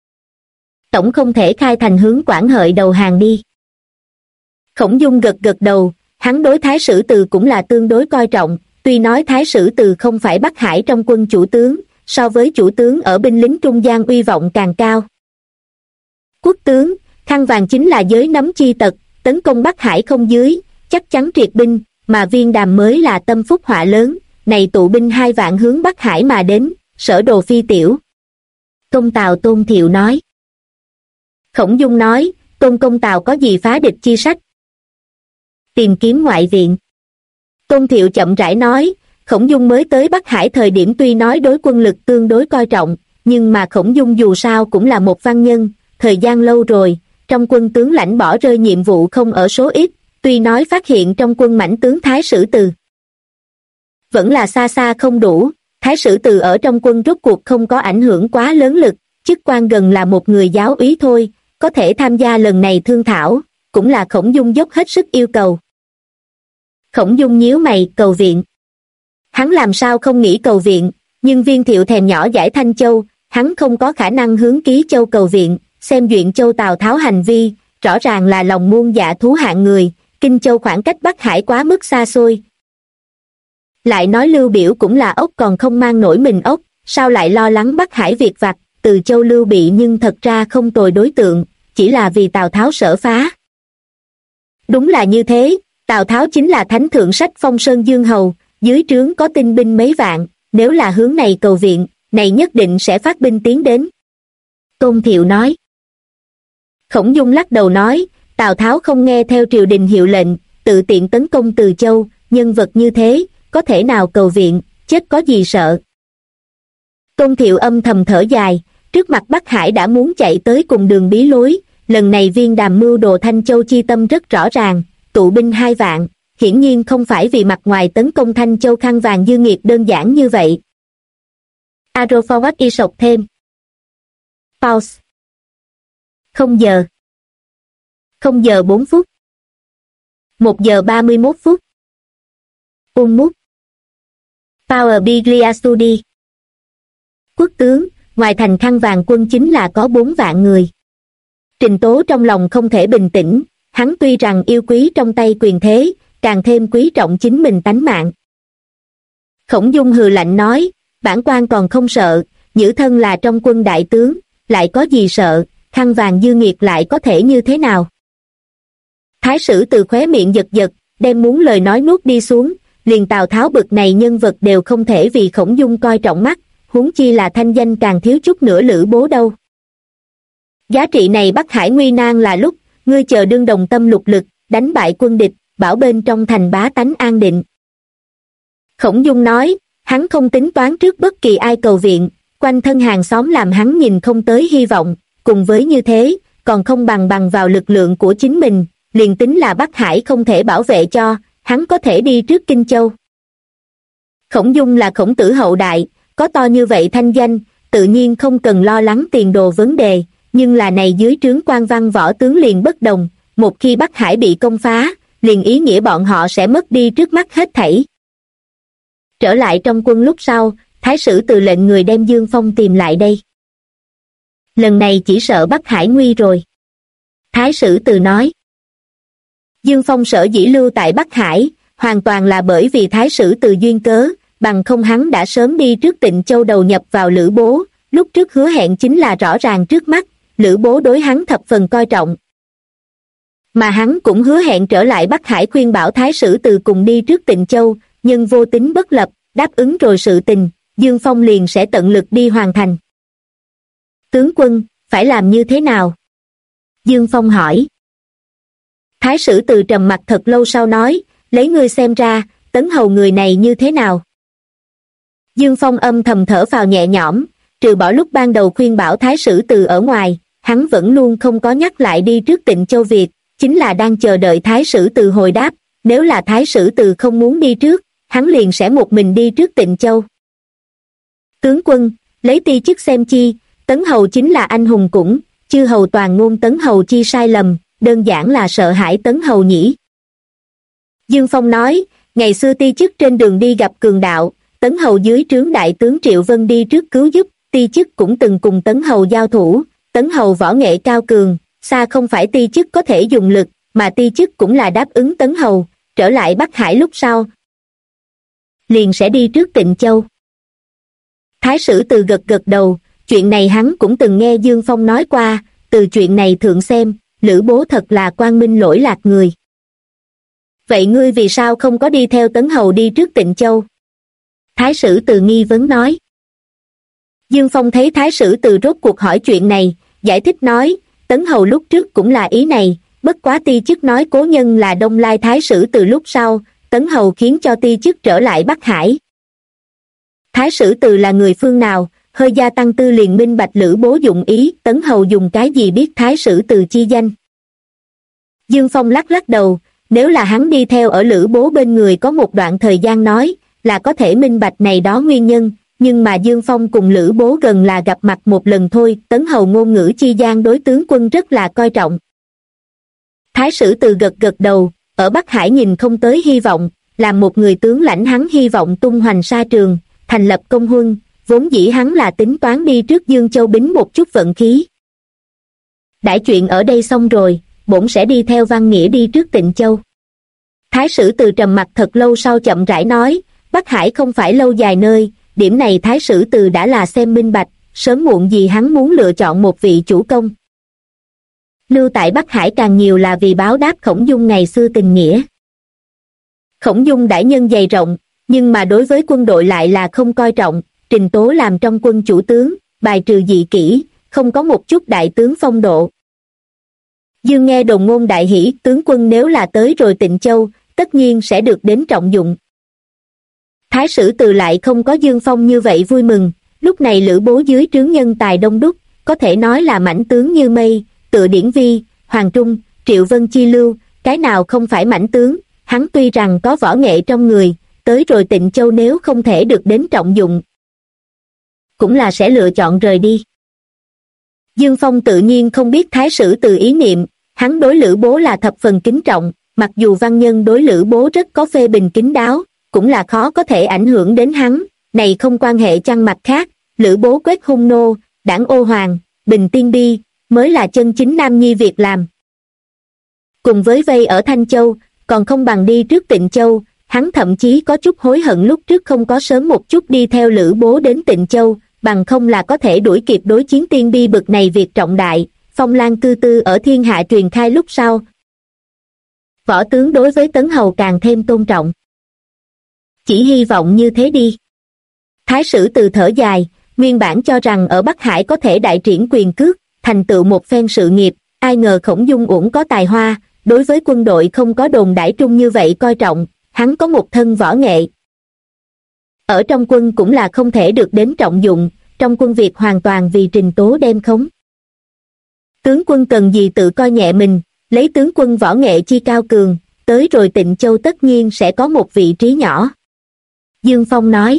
Tổng không thể khai thành hướng Quản Hợi đầu hàng đi. Khổng Dung gật gật đầu, hắn đối Thái sử Từ cũng là tương đối coi trọng, tuy nói Thái sử Từ không phải Bắc Hải trong quân chủ tướng, so với chủ tướng ở binh lính trung gian uy vọng càng cao. Quốc tướng, khăn vàng chính là giới nắm chi tật, tấn công Bắc Hải không dưới, chắc chắn triệt binh, mà Viên Đàm mới là tâm phúc họa lớn, này tụ binh 2 vạn hướng Bắc Hải mà đến, sở đồ phi tiểu. Công Tào Tôn Thiệu nói. Khổng Dung nói, Tôn công Tào có gì phá địch chi sách? Tìm kiếm ngoại viện. Tôn Thiệu chậm rãi nói, Khổng Dung mới tới Bắc Hải thời điểm tuy nói đối quân lực tương đối coi trọng, nhưng mà Khổng Dung dù sao cũng là một văn nhân, thời gian lâu rồi, trong quân tướng lãnh bỏ rơi nhiệm vụ không ở số ít, tuy nói phát hiện trong quân mãnh tướng Thái sử Từ vẫn là xa xa không đủ, Thái sử Từ ở trong quân rốt cuộc không có ảnh hưởng quá lớn lực, chức quan gần là một người giáo úy thôi, có thể tham gia lần này thương thảo, cũng là Khổng Dung dốc hết sức yêu cầu. Khổng Dung nhíu mày, cầu viện. Hắn làm sao không nghĩ cầu viện, nhưng Viên Thiệu thèm nhỏ giải Thanh Châu, hắn không có khả năng hướng Ký Châu cầu viện, xem Duyện Châu Tào Tháo hành vi, rõ ràng là lòng muôn dạ thú hạng người, Kinh Châu khoảng cách Bắc Hải quá mức xa xôi. Lại nói Lưu Biểu cũng là ốc còn không mang nổi mình ốc, sao lại lo lắng Bắc Hải việc vặt, Từ Châu Lưu Bị nhưng thật ra không tồi đối tượng, chỉ là vì Tào Tháo sở phá. Đúng là như thế, Tào Tháo chính là thánh thượng sách Phong Sơn Dương Hầu, dưới trướng có tinh binh mấy vạn, nếu là hướng này cầu viện, này nhất định sẽ phát binh tiến đến. Tôn Thiệu nói. Khổng Dung lắc đầu nói, Tào Tháo không nghe theo triều đình hiệu lệnh, tự tiện tấn công Từ Châu, nhân vật như thế, có thể nào cầu viện, chết có gì sợ. Tôn Thiệu âm thầm thở dài, trước mặt Bắc Hải đã muốn chạy tới cùng đường bí lối, lần này Viên Đàm mưu đồ Thanh Châu chi tâm rất rõ ràng, tụ binh 2 vạn, hiển nhiên không phải vì mặt ngoài tấn công Thanh Châu khăn vàng dư nghiệt đơn giản như vậy. Arrow forward y sọc thêm. Pause. 0 giờ. 0 giờ 4 phút. 1 giờ 31 phút. Mút. Power Biglia Studi. Quốc tướng, ngoài thành khăn vàng quân chính là có 4 vạn người. Trình Tố trong lòng không thể bình tĩnh, hắn tuy rằng yêu quý trong tay quyền thế, càng thêm quý trọng chính mình tánh mạng. Khổng Dung hừ lạnh nói, bản quan còn không sợ, nhữ thân là trong quân đại tướng, lại có gì sợ, khăn vàng dư nghiệt lại có thể như thế nào. Thái sử từ khóe miệng giật giật, đem muốn lời nói nuốt đi xuống, liền Tào Tháo bực này nhân vật đều không thể vì Khổng Dung coi trọng mắt, huống chi là thanh danh càng thiếu chút nữa Lữ Bố đâu. Giá trị này Bắc Hải nguy nan là lúc, ngươi chờ đương đồng tâm lục lực, đánh bại quân địch, bảo bên trong thành bá tánh an định. Khổng Dung nói, hắn không tính toán trước bất kỳ ai cầu viện, quanh thân hàng xóm làm hắn nhìn không tới hy vọng, cùng với như thế, còn không bằng vào lực lượng của chính mình, liền tính là Bắc Hải không thể bảo vệ cho, hắn có thể đi trước Kinh Châu. Khổng Dung là Khổng Tử hậu đại, có to như vậy thanh danh, tự nhiên không cần lo lắng tiền đồ vấn đề, nhưng là này dưới trướng quan văn võ tướng liền bất đồng, một khi Bắc Hải bị công phá, liền ý nghĩa bọn họ sẽ mất đi trước mắt hết thảy. Trở lại trong quân lúc sau, Thái sử từ lệnh người đem Dương Phong tìm lại đây. Lần này chỉ sợ Bắc Hải nguy rồi. Thái sử từ nói. Dương Phong sở dĩ lưu tại Bắc Hải, hoàn toàn là bởi vì Thái sử từ duyên cớ, bằng không hắn đã sớm đi trước Tịnh Châu đầu nhập vào Lữ Bố, lúc trước hứa hẹn chính là rõ ràng trước mắt, Lữ Bố đối hắn thập phần coi trọng. Mà hắn cũng hứa hẹn trở lại Bắc Hải khuyên bảo Thái sử từ cùng đi trước Tịnh Châu, nhưng vô tính bất lập, đáp ứng rồi sự tình, Dương Phong liền sẽ tận lực đi hoàn thành. Tướng quân, phải làm như thế nào? Dương Phong hỏi. Thái sử từ trầm mặt thật lâu sau nói, lấy ngươi xem ra, Tấn Hầu người này như thế nào? Dương Phong âm thầm thở phào nhẹ nhõm, trừ bỏ lúc ban đầu khuyên bảo Thái sử từ ở ngoài, hắn vẫn luôn không có nhắc lại đi trước Tịnh Châu việc, chính là đang chờ đợi Thái sử từ hồi đáp, nếu là Thái sử từ không muốn đi trước, hắn liền sẽ một mình đi trước Tịnh Châu. Tướng quân, lấy ti chức xem chi, Tấn Hầu chính là anh hùng cũng, chư hầu toàn ngôn Tấn Hầu chi sai lầm, đơn giản là sợ hãi Tấn Hầu nhỉ. Dương Phong nói, ngày xưa ti chức trên đường đi gặp cường đạo, Tấn Hầu dưới trướng đại tướng Triệu Vân đi trước cứu giúp, ti chức cũng từng cùng Tấn Hầu giao thủ, Tấn Hầu võ nghệ cao cường, xa không phải ti chức có thể dùng lực, mà ti chức cũng là đáp ứng Tấn Hầu, trở lại Bắc Hải lúc sau. Liền sẽ đi trước Tịnh Châu. Thái sử từ gật gật đầu, chuyện này hắn cũng từng nghe Dương Phong nói qua, từ chuyện này thượng xem, Lữ Bố thật là quang minh lỗi lạc người. Vậy ngươi vì sao không có đi theo Tấn Hầu đi trước Tịnh Châu? Thái sử từ nghi vấn nói. Dương Phong thấy Thái sử từ rốt cuộc hỏi chuyện này, giải thích nói, Tấn Hầu lúc trước cũng là ý này, bất quá ti chức nói cố nhân là Đông Lai Thái sử từ lúc sau, Tấn Hầu khiến cho ti chức trở lại Bắc Hải. Thái sử từ là người phương nào, hơi gia tăng tư liền minh bạch Lữ Bố dụng ý, Tấn Hầu dùng cái gì biết Thái sử từ chi danh. Dương Phong lắc lắc đầu, nếu là hắn đi theo ở Lữ Bố bên người có một đoạn thời gian nói, là có thể minh bạch này đó nguyên nhân, nhưng mà Dương Phong cùng Lữ Bố gần là gặp mặt một lần thôi, Tấn Hầu ngôn ngữ chi gian đối tướng quân rất là coi trọng. Thái sử từ gật gật đầu, ở Bắc Hải nhìn không tới hy vọng, làm một người tướng lãnh hắn hy vọng tung hoành sa trường, thành lập công huân, vốn dĩ hắn là tính toán đi trước Dương Châu bính một chút vận khí. Đại chuyện ở đây xong rồi, bổn sẽ đi theo Văn Nghĩa đi trước Tịnh Châu. Thái sử từ trầm mặt thật lâu sau chậm rãi nói, Bắc Hải không phải lâu dài nơi, điểm này Thái sử từ đã là xem minh bạch, sớm muộn gì hắn muốn lựa chọn một vị chủ công. Lưu tại Bắc Hải càng nhiều là vì báo đáp Khổng Dung ngày xưa tình nghĩa. Khổng Dung đại nhân dày rộng, nhưng mà đối với quân đội lại là không coi trọng, Trình Tố làm trong quân chủ tướng, bài trừ dị kỷ, không có một chút đại tướng phong độ. Dương nghe đồn ngôn đại hỷ, tướng quân nếu là tới rồi Tịnh Châu, tất nhiên sẽ được đến trọng dụng. Thái sử Từ lại không có Dương Phong như vậy vui mừng, lúc này Lữ Bố dưới trướng nhân tài đông đúc, có thể nói là mãnh tướng như mây, tựa Điển Vi, Hoàng Trung, Triệu Vân chi lưu, cái nào không phải mãnh tướng, hắn tuy rằng có võ nghệ trong người, tới rồi Tịnh Châu nếu không thể được đến trọng dụng, cũng là sẽ lựa chọn rời đi. Dương Phong tự nhiên không biết Thái sử Từ ý niệm, hắn đối Lữ Bố là thập phần kính trọng, mặc dù văn nhân đối Lữ Bố rất có phê bình kín đáo, cũng là khó có thể ảnh hưởng đến hắn, này không quan hệ chăng mặt khác, Lữ Bố quét hung nô, đảng ô hoàng, bình tiên bi, mới là chân chính nam nhi việc làm. Cùng với vây ở Thanh Châu, còn không bằng đi trước Tịnh Châu, hắn thậm chí có chút hối hận lúc trước không có sớm một chút đi theo Lữ Bố đến Tịnh Châu, bằng không là có thể đuổi kịp đối chiến tiên bi bực này việc trọng đại, phong lan cư tư ở thiên hạ truyền khai lúc sau. Võ tướng đối với Tấn Hầu càng thêm tôn trọng. Chỉ hy vọng như thế đi. Thái sử Từ thở dài, nguyên bản cho rằng ở Bắc Hải có thể đại triển quyền cước, thành tựu một phen sự nghiệp, ai ngờ Khổng Dung uổng có tài hoa, đối với quân đội không có đồn đãi trung như vậy coi trọng, hắn có một thân võ nghệ. Ở trong quân cũng là không thể được đến trọng dụng, trong quân việc hoàn toàn vì Trình Tố đem khống. Tướng quân cần gì tự coi nhẹ mình, lấy tướng quân võ nghệ chi cao cường, tới rồi Tịnh Châu tất nhiên sẽ có một vị trí nhỏ. Dương Phong nói.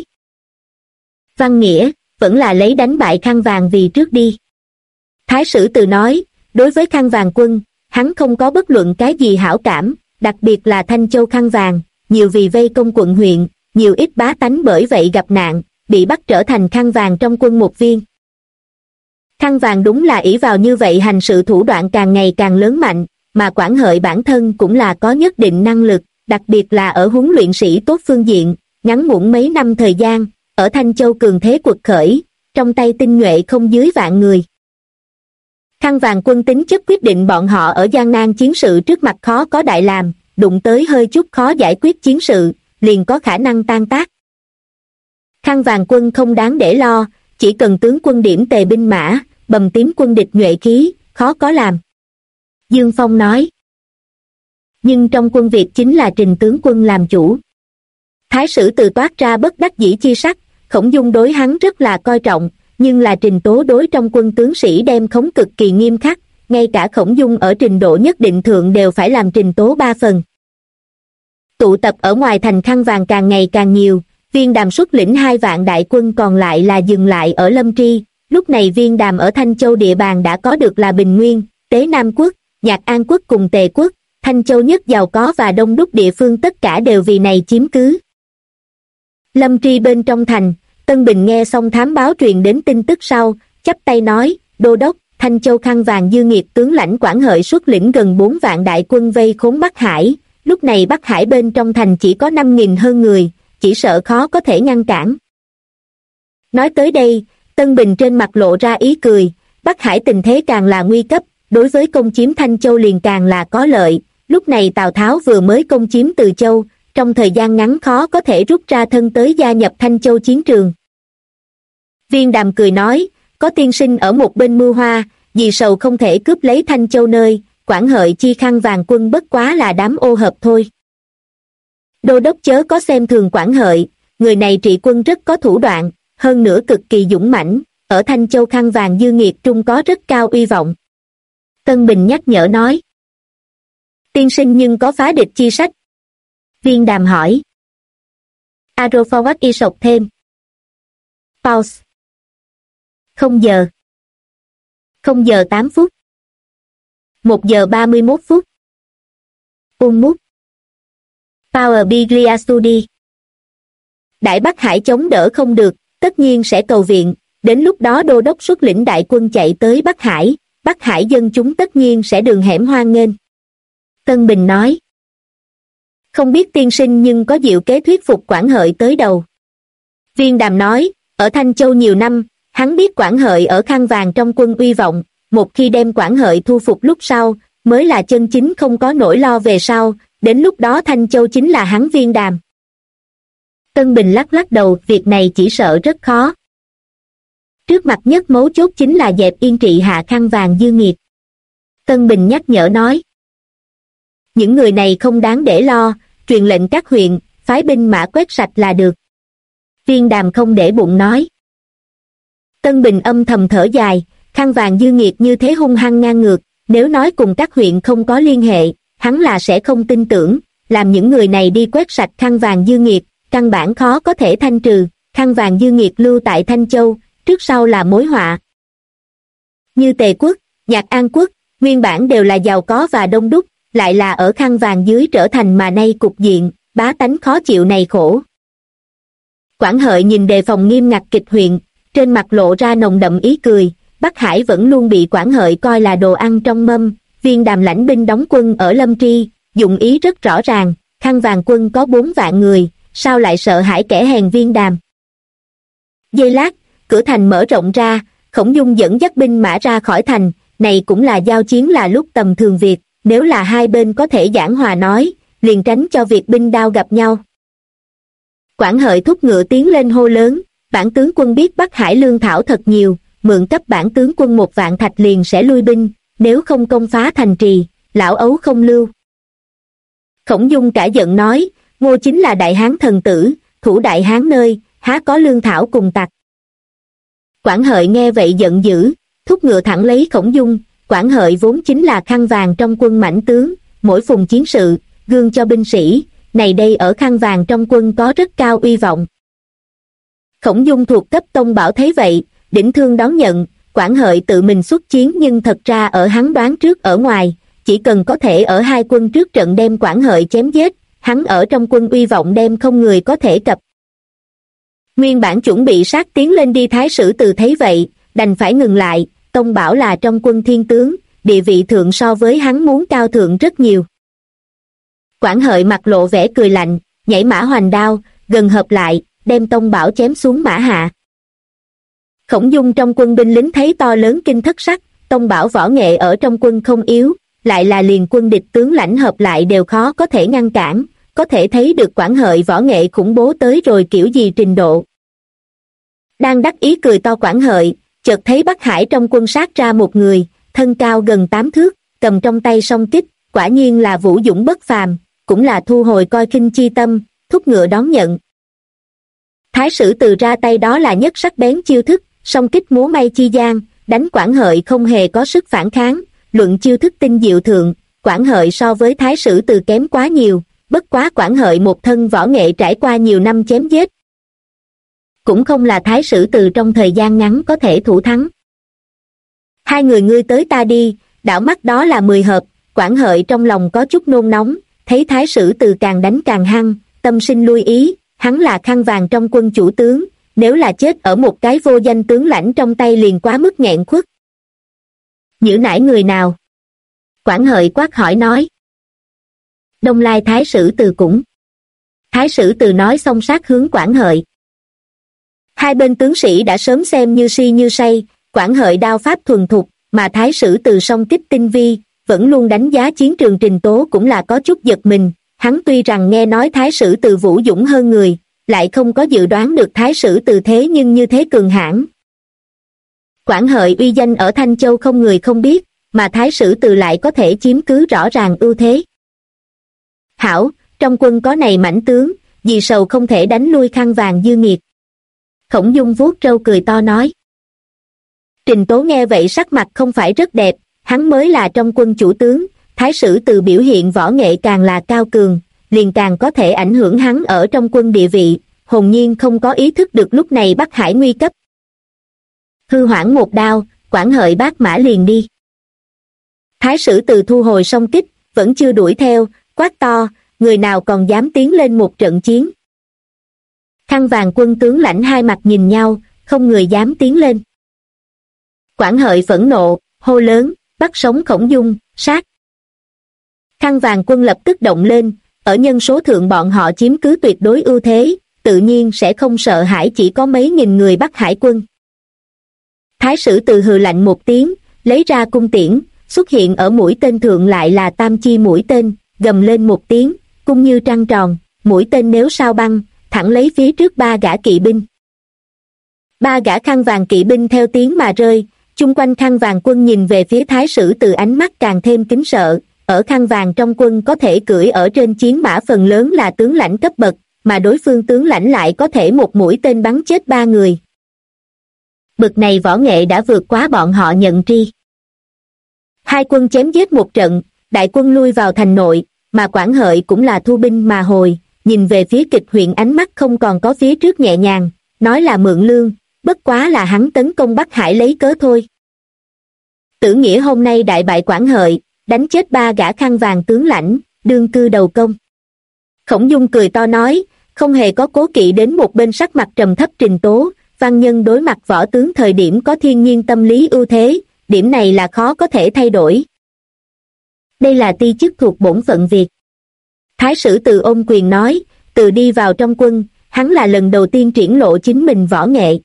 Văn nghĩa, vẫn là lấy đánh bại Khăn Vàng vì trước đi. Thái sử Từ nói, đối với Khăn Vàng quân, hắn không có bất luận cái gì hảo cảm, đặc biệt là Thanh Châu Khăn Vàng, nhiều vì vây công quận huyện, nhiều ít bá tánh bởi vậy gặp nạn, bị bắt trở thành Khăn Vàng trong quân một viên. Khăn Vàng đúng là ỷ vào như vậy hành sự thủ đoạn càng ngày càng lớn mạnh, mà Quản Hợi bản thân cũng là có nhất định năng lực, đặc biệt là ở huấn luyện sĩ tốt phương diện, ngắn ngủn mấy năm thời gian, ở Thanh Châu cường thế quật khởi, trong tay tinh nhuệ không dưới vạn người. Khăn Vàng quân tính chất quyết định bọn họ ở gian nan chiến sự trước mặt khó có đại làm, đụng tới hơi chút khó giải quyết chiến sự, liền có khả năng tan tác. Khăn Vàng quân không đáng để lo, chỉ cần tướng quân điểm tề binh mã, bầm tím quân địch nhuệ khí, khó có làm. Dương Phong nói. Nhưng trong quân Việt chính là Trình tướng quân làm chủ. Thái sử Từ toát ra bất đắc dĩ chi sắc, Khổng Dung đối hắn rất là coi trọng, nhưng là Trình Tố đối trong quân tướng sĩ đem khống cực kỳ nghiêm khắc, ngay cả Khổng Dung ở trình độ nhất định thượng đều phải làm Trình Tố 3 phần. Tụ tập ở ngoài thành Khăn Vàng càng ngày càng nhiều, Viên Đàm xuất lĩnh 2 vạn đại quân còn lại là dừng lại ở Lâm Tri, lúc này Viên Đàm ở Thanh Châu địa bàn đã có được là Bình Nguyên, Tế Nam Quốc, Nhạc An Quốc cùng Tề Quốc, Thanh Châu nhất giàu có và đông đúc địa phương tất cả đều vì này chiếm cứ. Lâm Tri bên trong thành, Tân Bình nghe xong thám báo truyền đến tin tức sau, chắp tay nói, Đô đốc, Thanh Châu Khăn Vàng dư nghiệt tướng lãnh Quản Hợi xuất lĩnh gần 4 vạn đại quân vây khốn Bắc Hải, lúc này Bắc Hải bên trong thành chỉ có 5.000 hơn người, chỉ sợ khó có thể ngăn cản. Nói tới đây, Tân Bình trên mặt lộ ra ý cười, Bắc Hải tình thế càng là nguy cấp, đối với công chiếm Thanh Châu liền càng là có lợi, lúc này Tào Tháo vừa mới công chiếm Từ Châu, trong thời gian ngắn khó có thể rút ra thân tới gia nhập Thanh Châu chiến trường. Viên Đàm cười nói, có tiên sinh ở một bên mưu hoa, vì sầu không thể cướp lấy Thanh Châu nơi, Quản Hợi chi Khăn Vàng quân bất quá là đám ô hợp thôi. Đô đốc chớ có xem thường Quản Hợi, người này trị quân rất có thủ đoạn, hơn nữa cực kỳ dũng mãnh, ở Thanh Châu Khăn Vàng dư nghiệt trung có rất cao uy vọng. Tân Bình nhắc nhở nói. Tiên sinh nhưng có phá địch chi sách? Viên Đàm hỏi. Aroforward y sộc thêm. Pause. 0 giờ. 0 giờ 8 phút. 1 giờ 31 phút. Mút. Power Biglia Studi. Đại Bắc Hải chống đỡ không được, tất nhiên sẽ cầu viện, đến lúc đó đô đốc xuất lĩnh đại quân chạy tới Bắc Hải dân chúng tất nhiên sẽ đường hẻm hoan nghênh. Tân Bình nói. Không biết tiên sinh nhưng có diệu kế thuyết phục Quản Hợi tới đầu. Viên Đàm nói, ở Thanh Châu nhiều năm, hắn biết Quản Hợi ở Khăn Vàng trong quân uy vọng, một khi đem Quản Hợi thu phục lúc sau, mới là chân chính không có nỗi lo về sau, đến lúc đó Thanh Châu chính là hắn Viên Đàm. Tân Bình lắc lắc đầu, việc này chỉ sợ rất khó. Trước mặt nhất mấu chốt chính là dẹp yên trị hạ Khăn Vàng dư nghiệt. Tân Bình nhắc nhở nói. Những người này không đáng để lo, truyền lệnh các huyện, phái binh mã quét sạch là được. Viên Đàm không để bụng nói. Tân Bình âm thầm thở dài, Khăn Vàng Dư Nghiệt như thế hung hăng ngang ngược, nếu nói cùng các huyện không có liên hệ, hắn là sẽ không tin tưởng, làm những người này đi quét sạch Khăn Vàng Dư Nghiệt, căn bản khó có thể thanh trừ, Khăn Vàng Dư Nghiệt lưu tại Thanh Châu, trước sau là mối họa. Như Tề Quốc, Nhạc An Quốc, nguyên bản đều là giàu có và đông đúc, lại là ở Khăn Vàng dưới trở thành mà nay cục diện, bá tánh khó chịu này khổ. Quảng Hợi nhìn đề phòng nghiêm ngặt kịch huyện, trên mặt lộ ra nồng đậm ý cười, Bắc Hải vẫn luôn bị Quảng Hợi coi là đồ ăn trong mâm, Viên Đàm lãnh binh đóng quân ở Lâm Tri, dụng ý rất rõ ràng, Khăn Vàng quân có 4 vạn người, sao lại sợ hãi kẻ hèn Viên Đàm. Giây lát, cửa thành mở rộng ra, Khổng Dung dẫn dắt binh mã ra khỏi thành, này cũng là giao chiến là lúc tầm thường việc, nếu là hai bên có thể giảng hòa nói, liền tránh cho việc binh đao gặp nhau. Quảng Hợi thúc ngựa tiến lên hô lớn, bản tướng quân biết Bắc Hải lương thảo thật nhiều, mượn cấp bản tướng quân 1 vạn thạch liền sẽ lui binh, nếu không công phá thành trì, lão ấu không lưu. Khổng Dung cả giận nói, Ngô chính là đại hán thần tử, thủ đại hán nơi, há có lương thảo cùng tặc. Quảng Hợi nghe vậy giận dữ, thúc ngựa thẳng lấy Khổng Dung. Quảng Hợi vốn chính là Khăn Vàng trong quân mãnh tướng, mỗi phùng chiến sự, gương cho binh sĩ, này đây ở Khăn Vàng trong quân có rất cao uy vọng. Khổng Dung thuộc cấp tông bảo thấy vậy, đỉnh thương đón nhận, Quảng Hợi tự mình xuất chiến nhưng thật ra ở hắn đoán trước ở ngoài, chỉ cần có thể ở hai quân trước trận đem Quảng Hợi chém giết, hắn ở trong quân uy vọng đem không người có thể cập. Nguyên bản chuẩn bị sát tiến lên đi Thái Sử Từ thấy vậy, đành phải ngừng lại, tông bảo là trong quân thiên tướng, địa vị thượng so với hắn muốn cao thượng rất nhiều. Quảng Hợi mặt lộ vẻ cười lạnh, nhảy mã hoành đao, gần hợp lại, đem tông bảo chém xuống mã hạ. Khổng Dung trong quân binh lính thấy to lớn kinh thất sắc, tông bảo võ nghệ ở trong quân không yếu, lại là liền quân địch tướng lãnh hợp lại đều khó có thể ngăn cản, có thể thấy được Quảng Hợi võ nghệ khủng bố tới rồi kiểu gì trình độ. Đang đắc ý cười to Quảng Hợi, chợt thấy Bắc Hải trong quân sát ra một người, thân cao gần 8 thước, cầm trong tay song kích, quả nhiên là vũ dũng bất phàm, cũng là thu hồi coi khinh chi tâm, thúc ngựa đón nhận. Thái Sử Từ ra tay đó là nhất sắc bén chiêu thức, song kích múa may chi gian, đánh Quảng Hợi không hề có sức phản kháng, luận chiêu thức tinh diệu thượng, Quảng Hợi so với Thái Sử Từ kém quá nhiều, bất quá Quảng Hợi một thân võ nghệ trải qua nhiều năm chém giết, cũng không là Thái Sử Từ trong thời gian ngắn có thể thủ thắng. Hai người ngươi tới ta đi, đảo mắt đó là 10 hợp, Quảng Hợi trong lòng có chút nôn nóng, thấy Thái Sử Từ càng đánh càng hăng, tâm sinh lui ý, hắn là Khăn Vàng trong quân chủ tướng, nếu là chết ở một cái vô danh tướng lãnh trong tay liền quá mức nghẹn khuất. Nhữ nải người nào? Quảng Hợi quát hỏi nói. Đông Lai Thái Sử Từ cũng. Thái Sử Từ nói xong sát hướng Quảng Hợi. Hai bên tướng sĩ đã sớm xem như si như say, Quảng Hợi đao pháp thuần thục, mà Thái Sử Từ song kích tinh vi, vẫn luôn đánh giá chiến trường trình tố cũng là có chút giật mình. Hắn tuy rằng nghe nói Thái Sử Từ vũ dũng hơn người, lại không có dự đoán được Thái Sử Từ thế nhưng như thế cường hãn. Quảng Hợi uy danh ở Thanh Châu không người không biết, mà Thái Sử Từ lại có thể chiếm cứ rõ ràng ưu thế. Hảo, trong quân có này mãnh tướng, vì sầu không thể đánh lui Khăn Vàng Dư Nghiệt. Khổng Dung vuốt râu cười to nói. Trình Tố nghe vậy sắc mặt không phải rất đẹp, hắn mới là trong quân chủ tướng, Thái Sử Từ biểu hiện võ nghệ càng là cao cường, liền càng có thể ảnh hưởng hắn ở trong quân địa vị, hồn nhiên không có ý thức được lúc này Bắc Hải nguy cấp. Hư hoảng một đao, Quảng Hợi bát mã liền đi. Thái Sử Từ thu hồi song kích, vẫn chưa đuổi theo, quát to, người nào còn dám tiến lên một trận chiến. Khăn Vàng quân tướng lãnh hai mặt nhìn nhau, không người dám tiến lên. Quảng Hợi phẫn nộ, hô lớn, bắt sống Khổng Dung, sát. Khăn Vàng quân lập tức động lên, ở nhân số thượng bọn họ chiếm cứ tuyệt đối ưu thế, tự nhiên sẽ không sợ hãi chỉ có mấy nghìn người Bắc Hải quân. Thái Sử Từ hừ lạnh một tiếng, lấy ra cung tiễn, xuất hiện ở mũi tên thượng lại là tam chi mũi tên, gầm lên một tiếng, cung như trăng tròn, mũi tên nếu sao băng, thẳng lấy phía trước 3 gã kỵ binh. 3 gã Khăn Vàng kỵ binh theo tiếng mà rơi, chung quanh Khăn Vàng quân nhìn về phía Thái Sử Từ ánh mắt càng thêm kính sợ, ở Khăn Vàng trong quân có thể cưỡi ở trên chiến mã phần lớn là tướng lãnh cấp bậc, mà đối phương tướng lãnh lại có thể một mũi tên bắn chết 3 người. Bực này võ nghệ đã vượt quá bọn họ nhận tri. Hai quân chém giết một trận, đại quân lui vào thành nội, mà Quản Hợi cũng là thu binh mà hồi, nhìn về phía Kịch Huyện ánh mắt không còn có phía trước nhẹ nhàng, nói là mượn lương, bất quá là hắn tấn công Bắc Hải lấy cớ thôi. Tử Nghĩa hôm nay đại bại Quản Hợi, đánh chết 3 gã khăn vàng tướng lãnh, đương cư đầu công. Khổng Dung cười to nói, không hề có cố kỵ đến một bên sắc mặt trầm thấp Trình Tố, văn nhân đối mặt võ tướng thời điểm có thiên nhiên tâm lý ưu thế, điểm này là khó có thể thay đổi. Đây là ti chức thuộc bổn phận việc. Thái sử Từ ôm quyền nói, từ đi vào trong quân, hắn là lần đầu tiên triển lộ chính mình võ nghệ.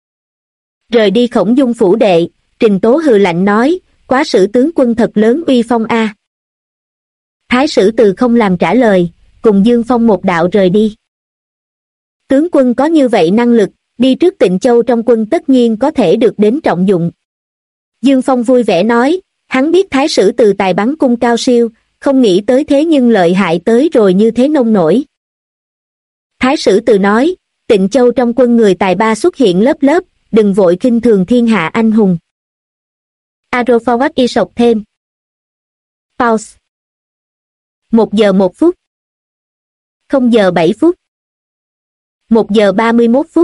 Rời đi Khổng Dung phủ đệ, Trình Tố hừ lạnh nói, quá sử tướng quân thật lớn uy phong a. Thái sử Từ không làm trả lời, cùng Dương Phong một đạo rời đi. Tướng quân có như vậy năng lực, đi trước Tịnh Châu trong quân tất nhiên có thể được đến trọng dụng. Dương Phong vui vẻ nói, hắn biết Thái sử Từ tài bắn cung cao siêu, không nghĩ tới thế nhưng lợi hại tới rồi như thế nông nổi. Thái sử Từ nói, Tịnh Châu trong quân người tài ba xuất hiện lớp lớp, đừng vội khinh thường thiên hạ anh hùng. Arrow y sọc thêm. Pause. 1 giờ 1 phút. 0 giờ 7 phút. 1 giờ 31 phút.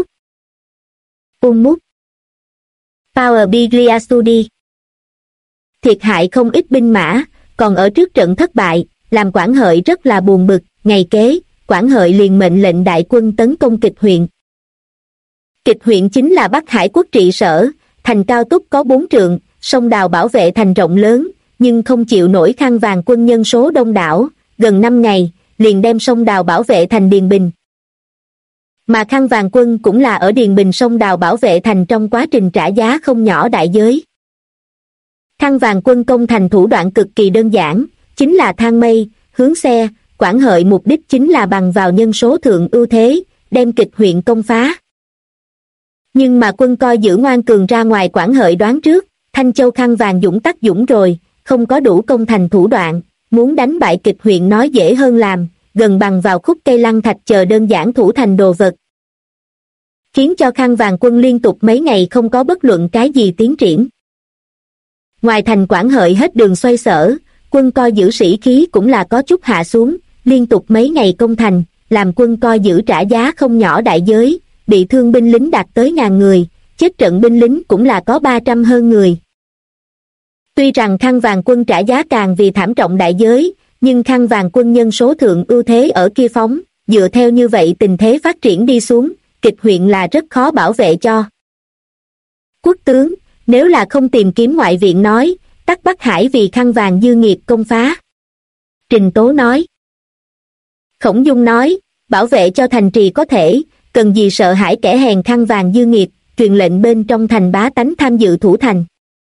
Mút. Power Biglia Studi. Thiệt hại không ít binh mã, còn ở trước trận thất bại, làm Quản Hợi rất là buồn bực. Ngày kế, Quản Hợi liền mệnh lệnh đại quân tấn công Kịch Huyện. Kịch Huyện chính là Bắc Hải quốc trị sở, thành cao túc có 4 trượng, sông đào bảo vệ thành rộng lớn, nhưng không chịu nổi khăn vàng quân nhân số đông đảo, gần 5 ngày, liền đem sông đào bảo vệ thành Điền Bình. Mà khăn vàng quân cũng là ở Điền Bình sông đào bảo vệ thành trong quá trình trả giá không nhỏ đại giới. Khăn vàng quân công thành thủ đoạn cực kỳ đơn giản, chính là thang mây, hướng xe. Quản Hợi mục đích chính là bằng vào nhân số thượng ưu thế, đem Kịch Huyện công phá. Nhưng mà quân coi giữ ngoan cường ra ngoài Quản Hợi đoán trước, Thanh Châu khăn vàng dũng tắc dũng rồi, không có đủ công thành thủ đoạn, muốn đánh bại Kịch Huyện nói dễ hơn làm, gần bằng vào khúc cây lăng thạch chờ đơn giản thủ thành đồ vật. Khiến cho khăn vàng quân liên tục mấy ngày không có bất luận cái gì tiến triển. Ngoài thành Quản Hợi hết đường xoay sở, quân coi giữ sĩ khí cũng là có chút hạ xuống, liên tục mấy ngày công thành, làm quân coi giữ trả giá không nhỏ đại giới, bị thương binh lính đạt tới 1000 người, chết trận binh lính cũng là có 300 hơn người. Tuy rằng khăn vàng quân trả giá càng vì thảm trọng đại giới, nhưng khăn vàng quân nhân số thượng ưu thế ở kia phóng, dựa theo như vậy tình thế phát triển đi xuống, Kịch Huyện là rất khó bảo vệ cho. Quốc tướng, nếu là không tìm kiếm ngoại viện nói, tắc Bắc Hải vì khăn vàng dư nghiệp công phá. Trình Tố nói. Khổng Dung nói, bảo vệ cho thành trì có thể, cần gì sợ hãi kẻ hèn khăn vàng dư nghiệp, truyền lệnh bên trong thành bá tánh tham dự thủ thành.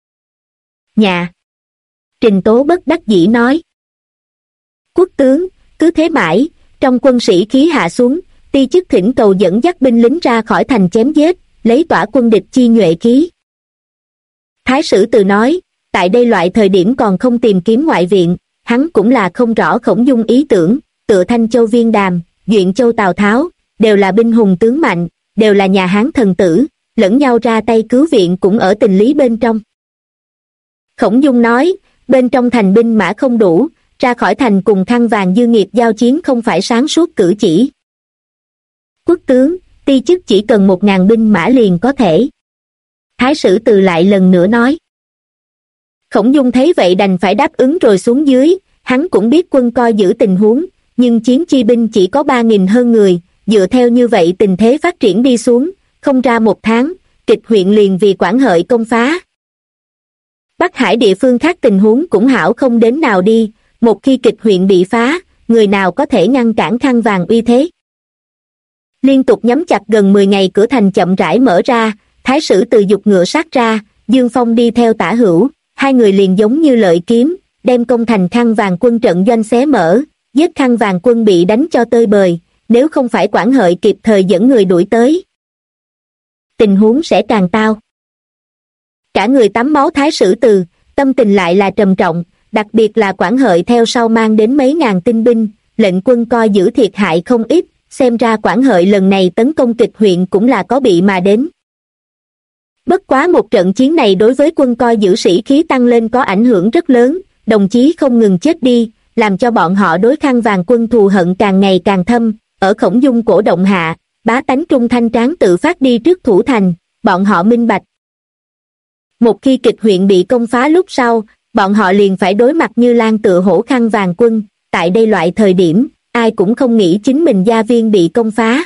Nhà. Trình Tố bất đắc dĩ nói. Quốc tướng, cứ thế mãi, trong quân sĩ khí hạ xuống, ti chức thỉnh cầu dẫn dắt binh lính ra khỏi thành chém giết, lấy tỏa quân địch chi nhuệ khí. Thái sử Từ nói, tại đây loại thời điểm còn không tìm kiếm ngoại viện, hắn cũng là không rõ Khổng Dung ý tưởng, tựa Thanh Châu Viên Đàm, Duyện Châu Tào Tháo, đều là binh hùng tướng mạnh, đều là nhà Hán thần tử, lẫn nhau ra tay cứu viện cũng ở tình lý bên trong. Khổng Dung nói, bên trong thành binh mã không đủ, ra khỏi thành cùng khăn vàng dư nghiệp giao chiến không phải sáng suốt cử chỉ. Quốc tướng, ti chức chỉ cần 1000 binh mã liền có thể. Thái sử Từ lại lần nữa nói. Khổng Dung thấy vậy đành phải đáp ứng rồi xuống dưới, hắn cũng biết quân coi giữ tình huống, nhưng chiến chi binh chỉ có 3000 hơn người, dựa theo như vậy tình thế phát triển đi xuống, không ra 1 tháng, Kịch Huyện liền vì Quản Hợi công phá. Bắc Hải địa phương khác tình huống cũng hảo không đến nào đi, một khi Kịch Huyện bị phá, người nào có thể ngăn cản khăn vàng uy thế. Liên tục nhắm chặt gần 10 ngày cửa thành chậm rãi mở ra, Thái sử Từ dục ngựa sát ra, Dương Phong đi theo tả hữu, hai người liền giống như lợi kiếm, đem công thành khăn vàng quân trận doanh xé mở, giết khăn vàng quân bị đánh cho tơi bời, nếu không phải Quản Hợi kịp thời dẫn người đuổi tới, tình huống sẽ càng tao. Cả người tắm máu Thái sử Từ, tâm tình lại là trầm trọng, đặc biệt là Quản Hợi theo sau mang đến mấy ngàn tinh binh, lệnh quân coi giữ thiệt hại không ít, xem ra Quản Hợi lần này tấn công Kịch huyện cũng là có bị mà đến. Bất quá một trận chiến này đối với quân coi giữ sĩ khí tăng lên có ảnh hưởng rất lớn, đồng chí không ngừng chết đi, làm cho bọn họ đối Khăn Vàng quân thù hận càng ngày càng thâm, ở Khổng Dung cổ động hạ, bá tánh trung thanh tráng tự phát đi trước thủ thành, bọn họ minh bạch. Một khi Kịch huyện bị công phá lúc sau, bọn họ liền phải đối mặt như lang tựa hổ Khăn Vàng quân, tại đây loại thời điểm, ai cũng không nghĩ chính mình gia viên bị công phá.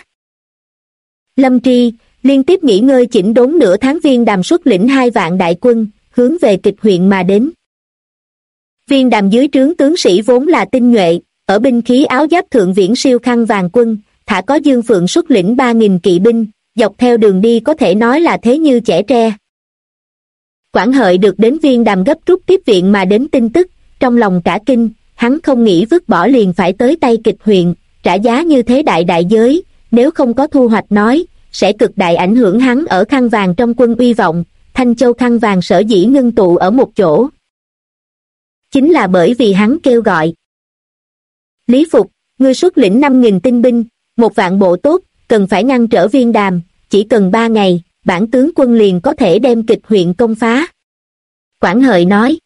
Lâm Tri, liên tiếp nghỉ ngơi chỉnh đốn nửa tháng Viên Đàm xuất lĩnh 2 vạn đại quân, hướng về Kịch huyện mà đến. Viên Đàm dưới trướng tướng sĩ vốn là tinh nhuệ, ở binh khí áo giáp thượng viễn siêu Khăn Vàng quân, thả có Dương Phượng xuất lĩnh 3.000 kỵ binh, dọc theo đường đi có thể nói là thế như chẻ tre. Quản Hợi được đến Viên Đàm gấp rút tiếp viện mà đến tin tức, trong lòng cả kinh, hắn không nghĩ vứt bỏ liền phải tới tay Kịch huyện, trả giá như thế đại giới, nếu không có thu hoạch nói, sẽ cực đại ảnh hưởng hắn ở Khăn Vàng trong quân uy vọng. Thanh Châu Khăn Vàng sở dĩ ngưng tụ ở một chỗ, chính là bởi vì hắn kêu gọi. Lý Phục, ngươi xuất lĩnh 5.000 tinh binh, 1 vạn bộ tốt, cần phải ngăn trở Viên Đàm, chỉ cần 3 ngày, bản tướng quân liền có thể đem Kịch huyện công phá. Quản Hợi nói.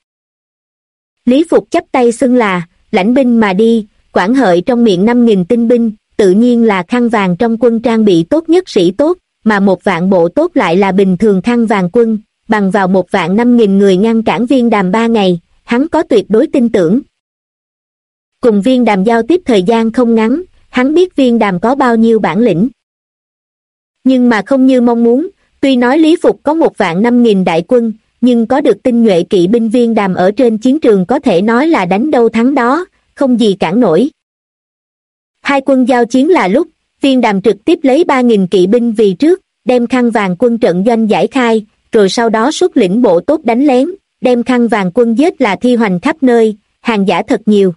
Lý Phục chắp tay xưng là, lãnh binh mà đi. Quản Hợi trong miệng 5.000 tinh binh, tự nhiên là Khăn Vàng trong quân trang bị tốt nhất sĩ tốt, mà 1 vạn bộ tốt lại là bình thường Khăn Vàng quân, bằng vào 1 vạn 5.000 người ngăn cản Viên Đàm 3 ngày, hắn có tuyệt đối tin tưởng. Cùng Viên Đàm giao tiếp thời gian không ngắn, hắn biết Viên Đàm có bao nhiêu bản lĩnh. Nhưng mà không như mong muốn, tuy nói Lý Phục có 1 vạn 5.000 đại quân, nhưng có được tinh nhuệ kỵ binh Viên Đàm ở trên chiến trường có thể nói là đánh đâu thắng đó, không gì cản nổi. Hai quân giao chiến là lúc, Viên Đàm trực tiếp lấy 3.000 kỵ binh vì trước, đem Khăn Vàng quân trận doanh giải khai, rồi sau đó xuất lĩnh bộ tốt đánh lén, đem Khăn Vàng quân giết là thi hoành khắp nơi, hàng giả thật nhiều.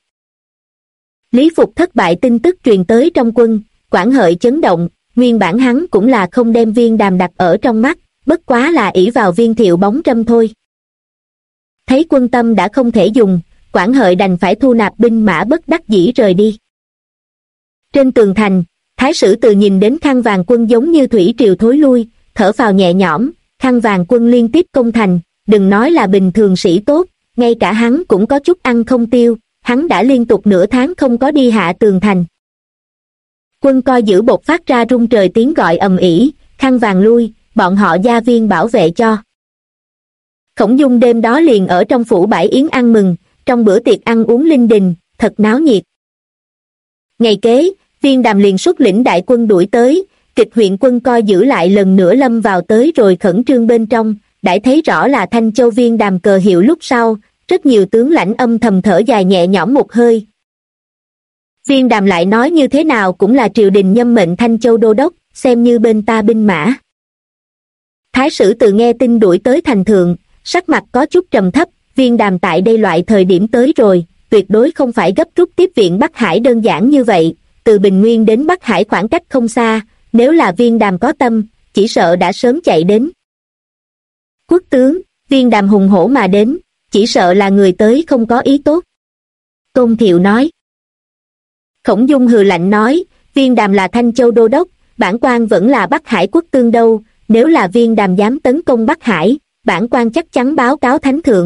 Lý Phục thất bại tin tức truyền tới trong quân, Quản Hợi chấn động, nguyên bản hắn cũng là không đem Viên Đàm đặt ở trong mắt, bất quá là ỷ vào Viên Thiệu bóng râm thôi. Thấy quân tâm đã không thể dùng, Quản Hợi đành phải thu nạp binh mã bất đắc dĩ rời đi. Trên tường thành, Thái Sử Từ nhìn đến Khăn Vàng quân giống như thủy triều thối lui, thở phào nhẹ nhõm, Khăn Vàng quân liên tiếp công thành, đừng nói là bình thường sĩ tốt, ngay cả hắn cũng có chút ăn không tiêu, hắn đã liên tục nửa tháng không có đi hạ tường thành. Quân coi giữ bột phát ra rung trời tiếng gọi ầm ĩ, Khăn Vàng lui, bọn họ gia viên bảo vệ cho. Khổng Dung đêm đó liền ở trong phủ bãi yến ăn mừng, trong bữa tiệc ăn uống linh đình, thật náo nhiệt. Ngày kế, Viên Đàm liền xuất lĩnh đại quân đuổi tới, Kịch huyện quân coi giữ lại lần nữa lâm vào tới rồi khẩn trương bên trong, đã thấy rõ là Thanh Châu Viên Đàm cờ hiệu lúc sau, rất nhiều tướng lãnh âm thầm thở dài nhẹ nhõm một hơi. Viên Đàm lại nói như thế nào cũng là triều đình nhâm mệnh Thanh Châu đô đốc, xem như bên ta binh mã. Thái Sử Từ nghe tin đuổi tới thành thượng, sắc mặt có chút trầm thấp, Viên Đàm tại đây loại thời điểm tới rồi, tuyệt đối không phải gấp rút tiếp viện Bắc Hải đơn giản như vậy, từ Bình Nguyên đến Bắc Hải khoảng cách không xa, nếu là Viên Đàm có tâm, chỉ sợ đã sớm chạy đến. Quốc tướng, Viên Đàm hùng hổ mà đến, chỉ sợ là người tới không có ý tốt. Tôn Thiệu nói. Khổng Dung hừ lạnh nói, Viên Đàm là Thanh Châu đô đốc, bản quan vẫn là Bắc Hải quốc tương đâu, nếu là Viên Đàm dám tấn công Bắc Hải, bản quan chắc chắn báo cáo thánh thượng.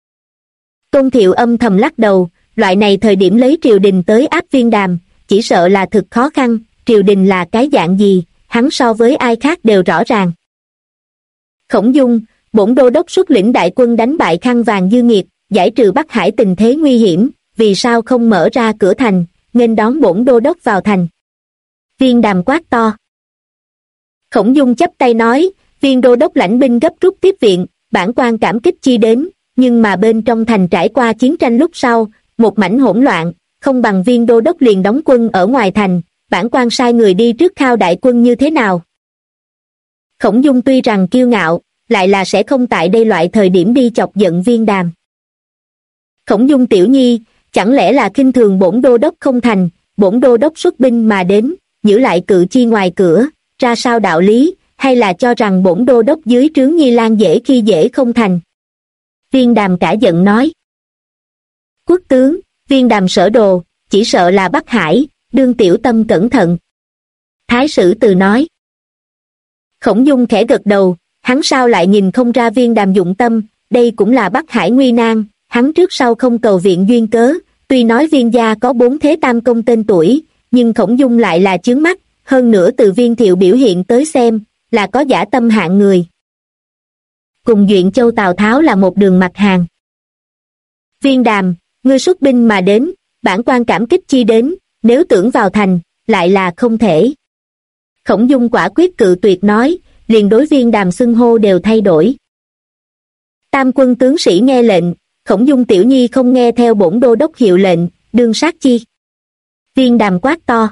Tôn Thiệu âm thầm lắc đầu, loại này thời điểm lấy triều đình tới áp Viên Đàm, chỉ sợ là thực khó khăn, triều đình là cái dạng gì, hắn so với ai khác đều rõ ràng. Khổng Dung, bổn đô đốc xuất lĩnh đại quân đánh bại Khăn Vàng dư nghiệt, giải trừ Bắc Hải tình thế nguy hiểm, vì sao không mở ra cửa thành, nghênh đón bổn đô đốc vào thành. Viên Đàm quát to. Khổng Dung chắp tay nói, Viên đô đốc lãnh binh gấp rút tiếp viện, bản quan cảm kích chi đến, nhưng mà bên trong thành trải qua chiến tranh lúc sau, một mảnh hỗn loạn, không bằng Viên đô đốc liền đóng quân ở ngoài thành, bản quan sai người đi trước khao đại quân như thế nào. Khổng Dung tuy rằng kiêu ngạo, lại là sẽ không tại đây loại thời điểm đi chọc giận Viên Đàm. Khổng Dung tiểu nhi, chẳng lẽ là khinh thường bổn đô đốc không thành, bổn đô đốc xuất binh mà đến, giữ lại cự chi ngoài cửa, ra sao đạo lý, hay là cho rằng bổn đô đốc dưới trướng Nhi Lan dễ khi dễ không thành. Viên Đàm cả giận nói. Quốc tướng, Viên Đàm sở đồ, chỉ sợ là Bắc Hải, đương tiểu tâm cẩn thận. Thái sử từ nói. Khổng Dung khẽ gật đầu, hắn sao lại nhìn không ra Viên Đàm dụng tâm, đây cũng là Bắc Hải nguy nan, hắn trước sau không cầu viện duyên cớ, tuy nói Viên gia có 4 thế tam công tên tuổi, nhưng Khổng Dung lại là chướng mắt, hơn nữa từ Viên Thiệu biểu hiện tới xem, là có dã tâm hạng người. Cùng Duyện Châu Tào Tháo là một đường mặt hàng. Viên Đàm, ngươi xuất binh mà đến, bản quan cảm kích chi đến, nếu tưởng vào thành, lại là không thể. Khổng Dung quả quyết cự tuyệt nói, liền đối Viên Đàm xưng hô đều thay đổi. Tam quân tướng sĩ nghe lệnh, Khổng Dung tiểu nhi không nghe theo bổn đô đốc hiệu lệnh, đương sát chi. Viên Đàm quát to.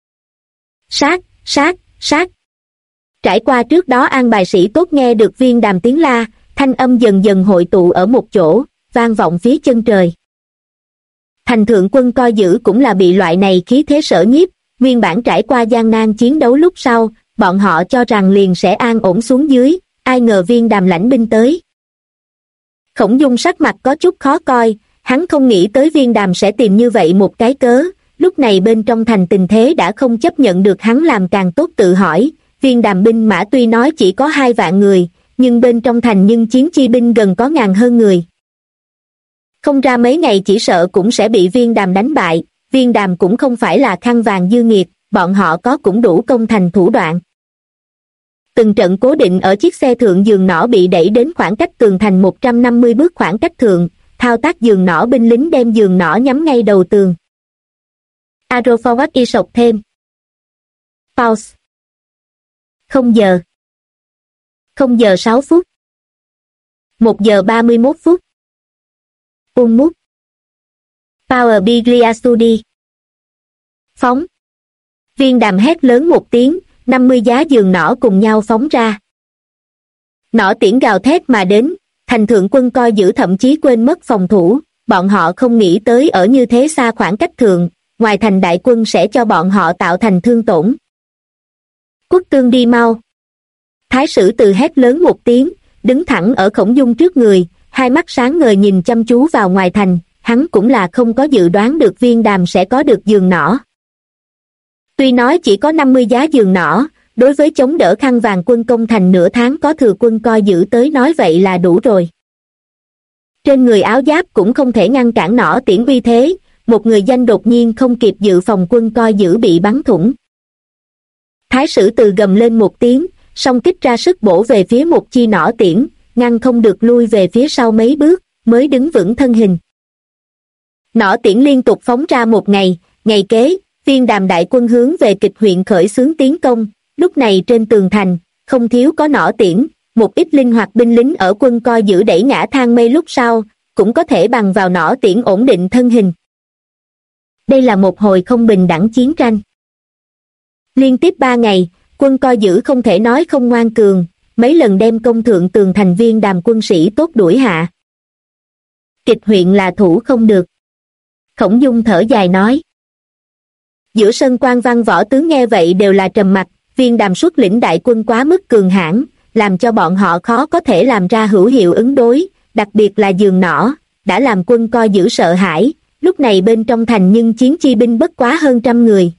Sát, sát, sát. Trải qua trước đó an bài sĩ tốt nghe được Viên Đàm tiếng la, thanh âm dần dần hội tụ ở một chỗ, vang vọng phía chân trời. Thành thượng quân coi giữ cũng là bị loại này khí thế sở nhiếp, nguyên bản trải qua gian nan chiến đấu lúc sau, bọn họ cho rằng liền sẽ an ổn xuống dưới, ai ngờ Viên Đàm lãnh binh tới. Khổng Dung sắc mặt có chút khó coi, hắn không nghĩ tới Viên Đàm sẽ tìm như vậy một cái cớ, lúc này bên trong thành tình thế đã không chấp nhận được hắn làm càng tốt tự hỏi, Viên Đàm binh mã tuy nói chỉ có 2 vạn người, nhưng bên trong thành nhưng chiến chi binh gần có ngàn hơn người. Không ra mấy ngày chỉ sợ cũng sẽ bị Viên Đàm đánh bại, Viên Đàm cũng không phải là khăn vàng dư nghiệt, bọn họ có cũng đủ công thành thủ đoạn. Từng trận cố định ở chiếc xe thượng giường nỏ bị đẩy đến khoảng cách tường thành 150 bước khoảng cách thượng, thao tác giường nỏ binh lính đem giường nỏ nhắm ngay đầu tường. Arrow forward y sộc thêm. Pause. 0 giờ. 0 giờ 6 phút. 1 giờ 31 phút. Mút. Power Biglia Studi. Phóng. Viên Đàm hét lớn một tiếng, 50 giá giường nỏ cùng nhau phóng ra. Nỏ tiễn gào thét mà đến, thành thượng quân coi giữ thậm chí quên mất phòng thủ, bọn họ không nghĩ tới ở như thế xa khoảng cách thượng, ngoài thành đại quân sẽ cho bọn họ tạo thành thương tổn. Quốc tương đi mau. Thái sử từ hét lớn một tiếng, đứng thẳng ở Khổng Dung trước người, hai mắt sáng ngời nhìn chăm chú vào ngoài thành, hắn cũng là không có dự đoán được Viên Đàm sẽ có được giường nỏ. Tuy nói chỉ có 50 giá giường nỏ, đối với chống đỡ khăn vàng quân công thành nửa tháng có thừa quân coi giữ tới nói vậy là đủ rồi. Trên người áo giáp cũng không thể ngăn cản nỏ tiễn uy thế, một người danh đột nhiên không kịp dự phòng quân coi giữ bị bắn thủng. Thái sử từ gầm lên một tiếng, song kích ra sức bổ về phía một chi nỏ tiễn, ngăn không được lui về phía sau mấy bước, mới đứng vững thân hình. Nỏ tiễn liên tục phóng ra một ngày, ngày kế, Viên Đàm đại quân hướng về Kịch huyện khởi xướng tiến công, lúc này trên tường thành, không thiếu có nỏ tiễn, một ít linh hoạt binh lính ở quân coi giữ đẩy ngã thang mây lúc sau, cũng có thể bằng vào nỏ tiễn ổn định thân hình. Đây là một hồi không bình đẳng chiến tranh. Liên tiếp 3 ngày, quân coi giữ không thể nói không ngoan cường, mấy lần đem công thượng tường thành Viên Đàm quân sĩ tốt đuổi hạ. Kịch huyện là thủ không được. Khổng Dung thở dài nói. Giữa sân quan văn võ tướng nghe vậy đều là trầm mặc, Viên Đàm xuất lĩnh đại quân quá mức cường hãn, làm cho bọn họ khó có thể làm ra hữu hiệu ứng đối, đặc biệt là giường nỏ, đã làm quân coi giữ sợ hãi, lúc này bên trong thành nhưng chiến chi binh bất quá hơn 100 người.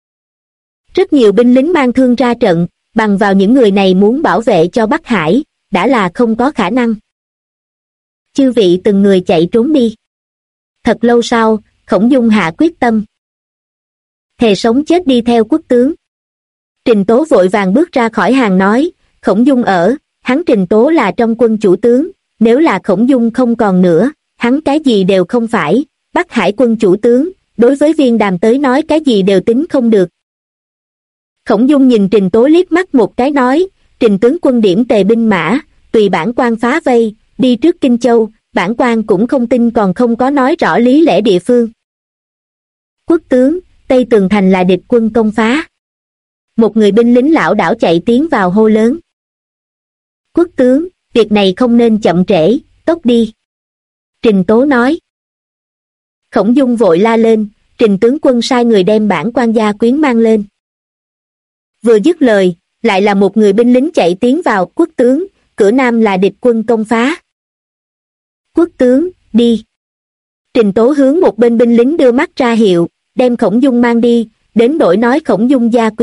Rất nhiều binh lính mang thương ra trận, bằng vào những người này muốn bảo vệ cho Bắc Hải, đã là không có khả năng. Chư vị từng người chạy trốn đi. Thật lâu sau, Khổng Dung hạ quyết tâm. Thề sống chết đi theo quốc tướng. Trình Tố vội vàng bước ra khỏi hàng nói, Khổng Dung ở, hắn Trình Tố là trong quân chủ tướng, nếu là Khổng Dung không còn nữa, hắn cái gì đều không phải, Bắc Hải quân chủ tướng, đối với Viên Đàm tới nói cái gì đều tính không được. Khổng Dung nhìn Trình Tố liếc mắt một cái nói, Trình tướng quân điểm tề binh mã, tùy bản quan phá vây, đi trước Kinh Châu, bản quan cũng không tin còn không có nói rõ lý lẽ địa phương. Quốc tướng, Tây Tường Thành là địch quân công phá. Một người binh lính lão đảo chạy tiến vào hô lớn. Quốc tướng, việc này không nên chậm trễ, tốc đi. Trình Tố nói. Khổng Dung vội la lên, Trình tướng quân sai người đem bản quan gia quyến mang lên. Vừa dứt lời, lại là một người binh lính chạy tiến vào, quốc tướng, cửa nam là địch quân công phá. Quốc tướng, đi. Trình Tố hướng một bên binh lính đưa mắt ra hiệu, đem Khổng Dung mang đi, đến đổi nói Khổng Dung gia quyến,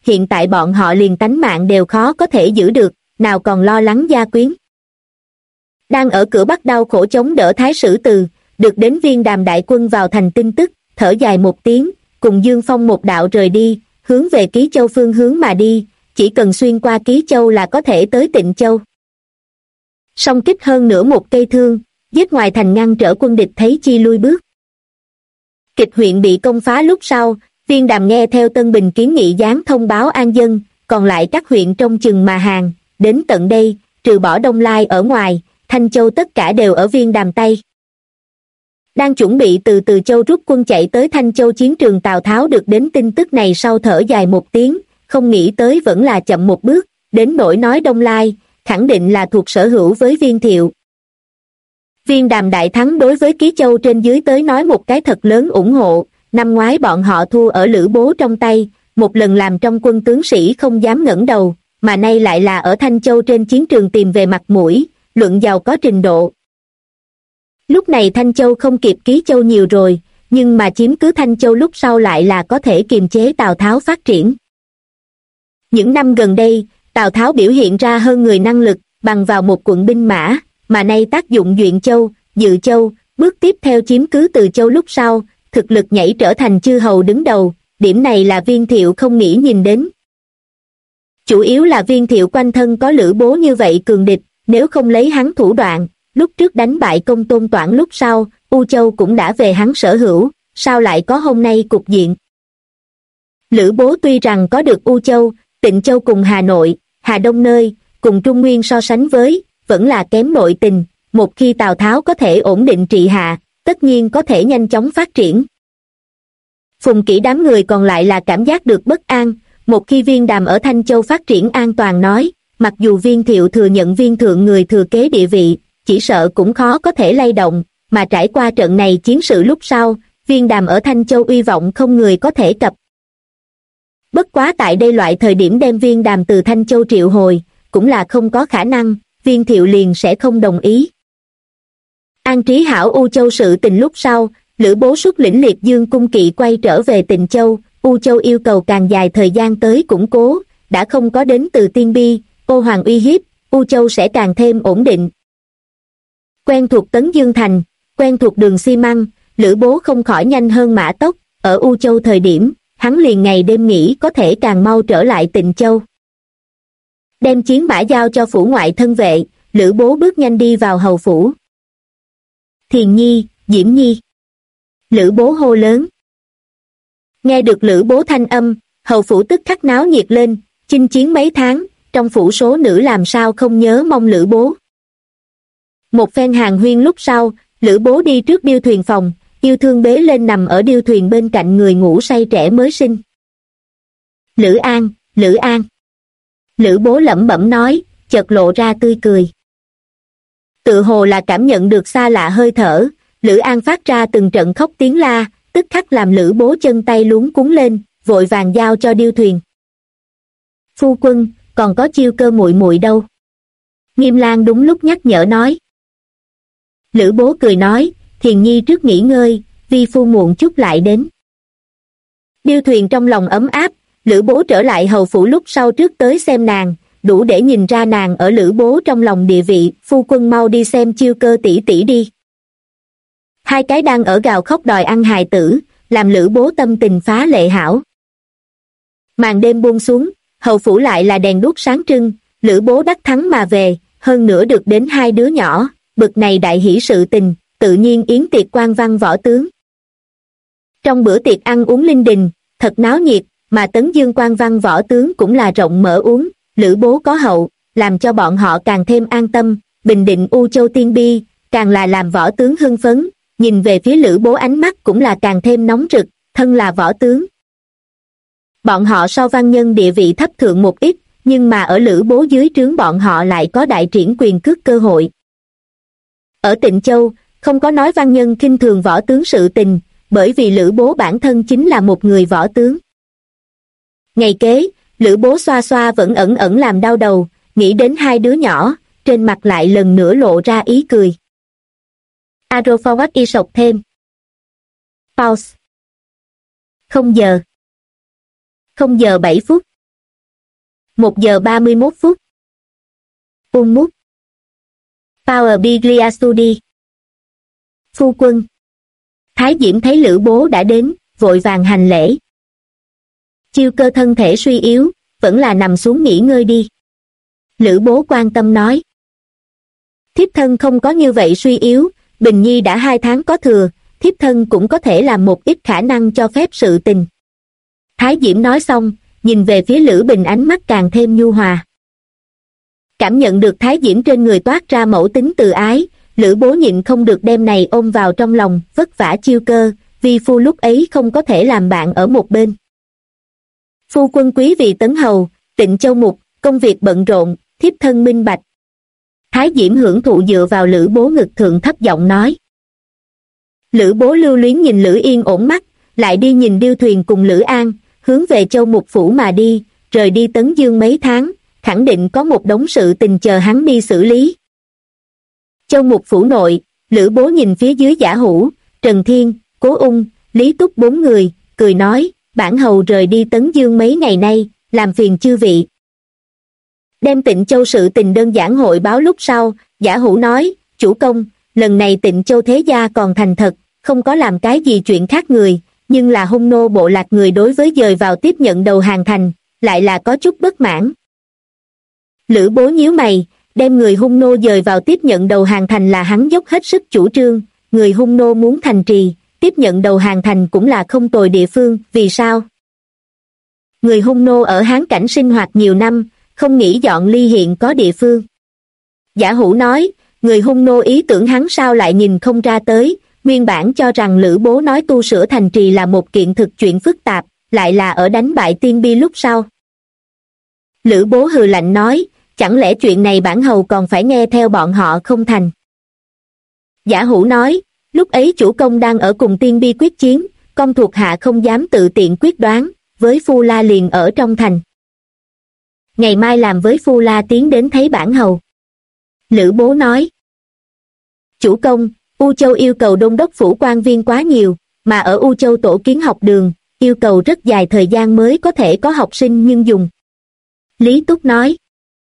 hiện tại bọn họ liền tánh mạng đều khó có thể giữ được, nào còn lo lắng gia quyến. Đang ở cửa Bắc đau khổ chống đỡ Thái Sử Từ, được đến Viên Đàm đại quân vào thành tin tức, thở dài một tiếng, cùng Dương Phong một đạo rời đi, hướng về Ký Châu phương hướng mà đi, chỉ cần xuyên qua Ký Châu là có thể tới Tịnh Châu. Song kích hơn nữa một cây thương, giết ngoài thành ngăn trở quân địch thấy chi lui bước. Kịch huyện bị công phá lúc sau, Viên Đàm nghe theo Tân Bình kiến nghị giáng thông báo an dân, còn lại các huyện trong chừng mà hàng, đến tận đây, trừ bỏ Đông Lai ở ngoài, Thanh Châu tất cả đều ở Viên Đàm tay. Đang chuẩn bị từ Từ Châu rút quân chạy tới Thanh Châu chiến trường, Tào Tháo được đến tin tức này sau thở dài một tiếng, không nghĩ tới vẫn là chậm một bước, đến nỗi nói Đông Lai, khẳng định là thuộc sở hữu với Viên Thiệu. Viên Đàm đại thắng đối với Ký Châu trên dưới tới nói một cái thật lớn ủng hộ, năm ngoái bọn họ thua ở Lữ Bố trong tay, một lần làm trong quân tướng sĩ không dám ngẩng đầu, mà nay lại là ở Thanh Châu trên chiến trường tìm về mặt mũi, luận giàu có trình độ. Lúc này Thanh Châu không kịp Ký Châu nhiều rồi, nhưng mà chiếm cứ Thanh Châu lúc sau lại là có thể kiềm chế Tào Tháo phát triển. Những năm gần đây, Tào Tháo biểu hiện ra hơn người năng lực, bằng vào một quận binh mã, mà nay tác dụng Duyện Châu, Dự Châu, bước tiếp theo chiếm cứ Từ Châu lúc sau, thực lực nhảy trở thành chư hầu đứng đầu, điểm này là Viên Thiệu không nghĩ nhìn đến. Chủ yếu là Viên Thiệu quanh thân có Lữ Bố như vậy cường địch, nếu không lấy hắn thủ đoạn, lúc trước đánh bại Công Tôn Toản lúc sau, U Châu cũng đã về hắn sở hữu, sao lại có hôm nay cục diện. Lữ Bố tuy rằng có được U Châu, Tịnh Châu cùng Hà Nội, Hà Đông nơi, cùng Trung Nguyên so sánh với, vẫn là kém nội tình, một khi Tào Tháo có thể ổn định trị hạ, tất nhiên có thể nhanh chóng phát triển. Phùng Kỷ đám người còn lại là cảm giác được bất an, một khi Viên Đàm ở Thanh Châu phát triển an toàn nói, mặc dù Viên Thiệu thừa nhận Viên Thượng người thừa kế địa vị, chỉ sợ cũng khó có thể lay động, mà trải qua trận này chiến sự lúc sau, Viên Đàm ở Thanh Châu uy vọng không người có thể cập. Bất quá tại đây loại thời điểm đem Viên Đàm từ Thanh Châu triệu hồi, cũng là không có khả năng, Viên Thiệu liền sẽ không đồng ý. An trí hảo U Châu sự tình lúc sau, Lữ Bố xuất lĩnh Liệt Dương cung kỵ quay trở về Tịnh Châu, U Châu yêu cầu càng dài thời gian tới củng cố, đã không có đến từ Tiên Bi, Ô Hoàng uy hiếp, U Châu sẽ càng thêm ổn định. Quen thuộc Tấn Dương Thành, quen thuộc đường xi măng, Lữ Bố không khỏi nhanh hơn mã tốc, ở U Châu thời điểm, hắn liền ngày đêm nghĩ có thể càng mau trở lại Tịnh Châu. Đem chiến mã giao cho phủ ngoại thân vệ, Lữ Bố bước nhanh đi vào hầu phủ. Thiền Nhi, Diễm Nhi. Lữ Bố hô lớn. Nghe được Lữ Bố thanh âm, hầu phủ tức khắc náo nhiệt lên, chinh chiến mấy tháng, trong phủ số nữ làm sao không nhớ mong Lữ Bố. Một phen hàn huyên lúc sau, Lữ Bố đi trước điêu thuyền phòng, yêu thương bế lên nằm ở điêu thuyền bên cạnh người ngủ say trẻ mới sinh. Lữ An, Lữ An. Lữ Bố lẩm bẩm nói, chợt lộ ra tươi cười. Tự hồ là cảm nhận được xa lạ hơi thở, Lữ An phát ra từng trận khóc tiếng la, tức khắc làm Lữ Bố chân tay luống cuống lên, vội vàng giao cho điêu thuyền. Phu quân, còn có Chiêu Cơ muội muội đâu? Nghiêm Lang đúng lúc nhắc nhở nói. Lữ Bố cười nói, Thiền Nhi trước nghỉ ngơi, vi phu muộn chút lại đến. Điêu thuyền trong lòng ấm áp, Lữ Bố trở lại hầu phủ lúc sau trước tới xem nàng, đủ để nhìn ra nàng ở Lữ Bố trong lòng địa vị, phu quân mau đi xem Chiêu Cơ tỷ tỷ đi. Hai cái đang ở gào khóc đòi ăn hài tử, làm Lữ Bố tâm tình phá lệ hảo. Màn đêm buông xuống, hầu phủ lại là đèn đuốc sáng trưng, Lữ Bố đắc thắng mà về, hơn nữa được đến hai đứa nhỏ, bực này đại hỷ sự tình, tự nhiên yến tiệc quan văn võ tướng. Trong bữa tiệc ăn uống linh đình, thật náo nhiệt, mà Tấn Dương quan văn võ tướng cũng là rộng mở uống, Lữ Bố có hậu, làm cho bọn họ càng thêm an tâm, bình định U Châu Tiên Bi, càng là làm võ tướng hưng phấn, nhìn về phía Lữ Bố ánh mắt cũng là càng thêm nóng rực, thân là võ tướng. Bọn họ so văn nhân địa vị thấp thượng một ít, nhưng mà ở Lữ Bố dưới trướng bọn họ lại có đại triển quyền cước cơ hội. Ở Tịnh Châu, không có nói văn nhân khinh thường võ tướng sự tình, bởi vì Lữ Bố bản thân chính là một người võ tướng. Ngày kế, Lữ Bố xoa xoa vẫn ẩn ẩn làm đau đầu, nghĩ đến hai đứa nhỏ, trên mặt lại lần nữa lộ ra ý cười. Arrow forward y sọc thêm. Pause. 0 giờ 7 phút. 1:31. Mút. Power Biglia Studi. Phu quân. Thái Diễm thấy Lữ Bố đã đến, vội vàng hành lễ. Chiêu Cơ thân thể suy yếu, vẫn là nằm xuống nghỉ ngơi đi. Lữ Bố quan tâm nói. Thiếp thân không có như vậy suy yếu, Bình Nhi đã 2 tháng có thừa, thiếp thân cũng có thể làm một ít khả năng cho phép sự tình. Thái Diễm nói xong, nhìn về phía Lữ Bình ánh mắt càng thêm nhu hòa. Cảm nhận được Thái Diễm trên người toát ra mẫu tính từ ái, Lữ Bố nhịn không được đem này ôm vào trong lòng, vất vả Chiêu Cơ, vi phu lúc ấy không có thể làm bạn ở một bên. Phu quân quý vì tấn hầu, Tịnh Châu Mục, công việc bận rộn, thiếp thân minh bạch. Thái Diễm hưởng thụ dựa vào Lữ Bố ngực thượng thấp giọng nói. Lữ Bố lưu luyến nhìn Lữ Yên ổn mắt, lại đi nhìn điêu thuyền cùng Lữ An, hướng về Châu Mục phủ mà đi, rời đi Tấn Dương mấy tháng, khẳng định có một đống sự tình chờ hắn đi xử lý. Châu Mục phủ nội, Lữ Bố nhìn phía dưới Giả Hữu, Trần Thiên, Cố Ung, Lý Túc 4 người, cười nói, bản hầu rời đi Tấn Dương mấy ngày nay, làm phiền chư vị. Đem Tịnh Châu sự tình đơn giản hội báo lúc sau, Giả Hữu nói, chủ công, lần này Tịnh Châu thế gia còn thành thật, không có làm cái gì chuyện khác người, nhưng là hung nô bộ lạc người đối với dời vào tiếp nhận đầu hàng thành, lại là có chút bất mãn. Lữ Bố nhíu mày, đem người hung nô dời vào tiếp nhận đầu hàng thành là hắn dốc hết sức chủ trương, người hung nô muốn thành trì, tiếp nhận đầu hàng thành cũng là không tồi địa phương, vì sao? Người hung nô ở Hán cảnh sinh hoạt nhiều năm, không nghĩ dọn ly hiện có địa phương. Giả Hữu nói, người hung nô ý tưởng hắn sao lại nhìn không ra tới, nguyên bản cho rằng Lữ Bố nói tu sửa thành trì là một kiện thực chuyện phức tạp, lại là ở đánh bại Tiên Bi lúc sau. Lữ Bố hừ lạnh nói, chẳng lẽ chuyện này bản hầu còn phải nghe theo bọn họ không thành. Giả Hữu nói, lúc ấy chủ công đang ở cùng Tiên Bi quyết chiến, công thuộc hạ không dám tự tiện quyết đoán, với Phu La liền ở trong thành. Ngày mai làm với Phu La tiến đến thấy bản hầu. Lữ Bố nói, chủ công, U Châu yêu cầu đôn đốc phủ quan viên quá nhiều, mà ở U Châu tổ kiến học đường, yêu cầu rất dài thời gian mới có thể có học sinh nhưng dùng. Lý Túc nói,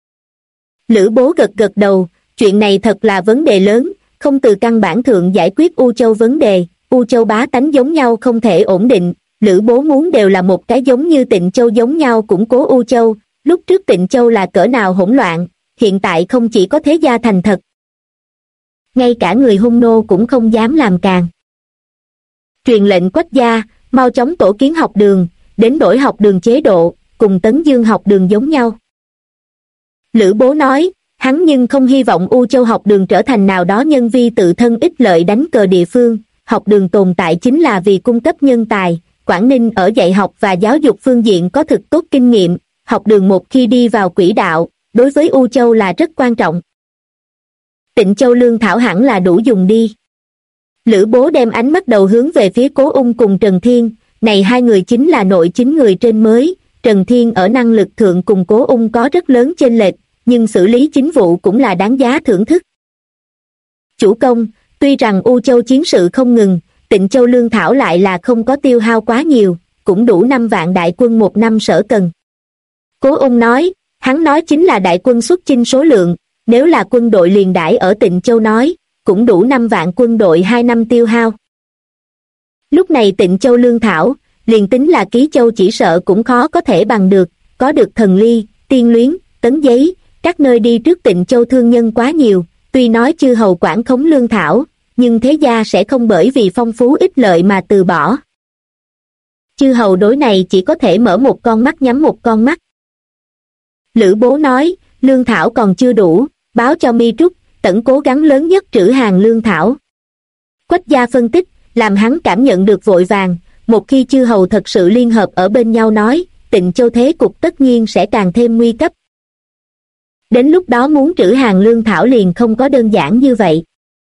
Lữ Bố gật gật đầu, chuyện này thật là vấn đề lớn, không từ căn bản thượng giải quyết U Châu vấn đề, U Châu bá tánh giống nhau không thể ổn định, Lữ Bố muốn đều là một cái giống như Tịnh Châu giống nhau củng cố U Châu, lúc trước Tịnh Châu là cỡ nào hỗn loạn, hiện tại không chỉ có thế gia thành thật. Ngay cả người hung nô cũng không dám làm càng. Truyền lệnh Quách gia, mau chóng tổ kiến học đường, đến đổi học đường chế độ, cùng Tấn Dương học đường giống nhau. Lữ Bố nói, hắn nhưng không hy vọng U Châu học đường trở thành nào đó nhân vi tự thân ích lợi đánh cờ địa phương, học đường tồn tại chính là vì cung cấp nhân tài, Quảng Ninh ở dạy học và giáo dục phương diện có thực tốt kinh nghiệm, học đường một khi đi vào quỹ đạo, đối với U Châu là rất quan trọng. Tịnh Châu lương thảo hẳn là đủ dùng đi. Lữ Bố đem ánh mắt đầu hướng về phía Cố Ung cùng Trần Thiên, này 2 người chính là nội chính người trên mới, Trần Thiên ở năng lực thượng cùng Cố Ung có rất lớn chênh lệch, nhưng xử lý chính vụ cũng là đáng giá thưởng thức. Chủ công, tuy rằng U Châu chiến sự không ngừng, Tịnh Châu lương thảo lại là không có tiêu hao quá nhiều, cũng đủ 5 vạn đại quân một năm sở cần. Cố Ung nói, hắn nói chính là đại quân xuất chinh số lượng, nếu là quân đội liền đãi ở Tịnh Châu nói, cũng đủ 5 vạn quân đội 2 năm tiêu hao. Lúc này Tịnh Châu lương thảo, liền tính là Ký Châu chỉ sợ cũng khó có thể bằng được, có được Thần Ly, Tiên Luyến, Tấn Giấy, các nơi đi trước Tịnh Châu thương nhân quá nhiều, tuy nói chư hầu quản khống lương thảo, nhưng thế gia sẽ không bởi vì phong phú ích lợi mà từ bỏ. Chư hầu đối này chỉ có thể mở một con mắt nhắm một con mắt. Lữ Bố nói, lương thảo còn chưa đủ, báo cho Mi Trúc, tẩn cố gắng lớn nhất trữ hàng lương thảo. Quách gia phân tích, làm hắn cảm nhận được vội vàng, một khi chư hầu thật sự liên hợp ở bên nhau nói, Tịnh Châu thế cục tất nhiên sẽ càng thêm nguy cấp. Đến lúc đó muốn trữ hàng lương thảo liền không có đơn giản như vậy.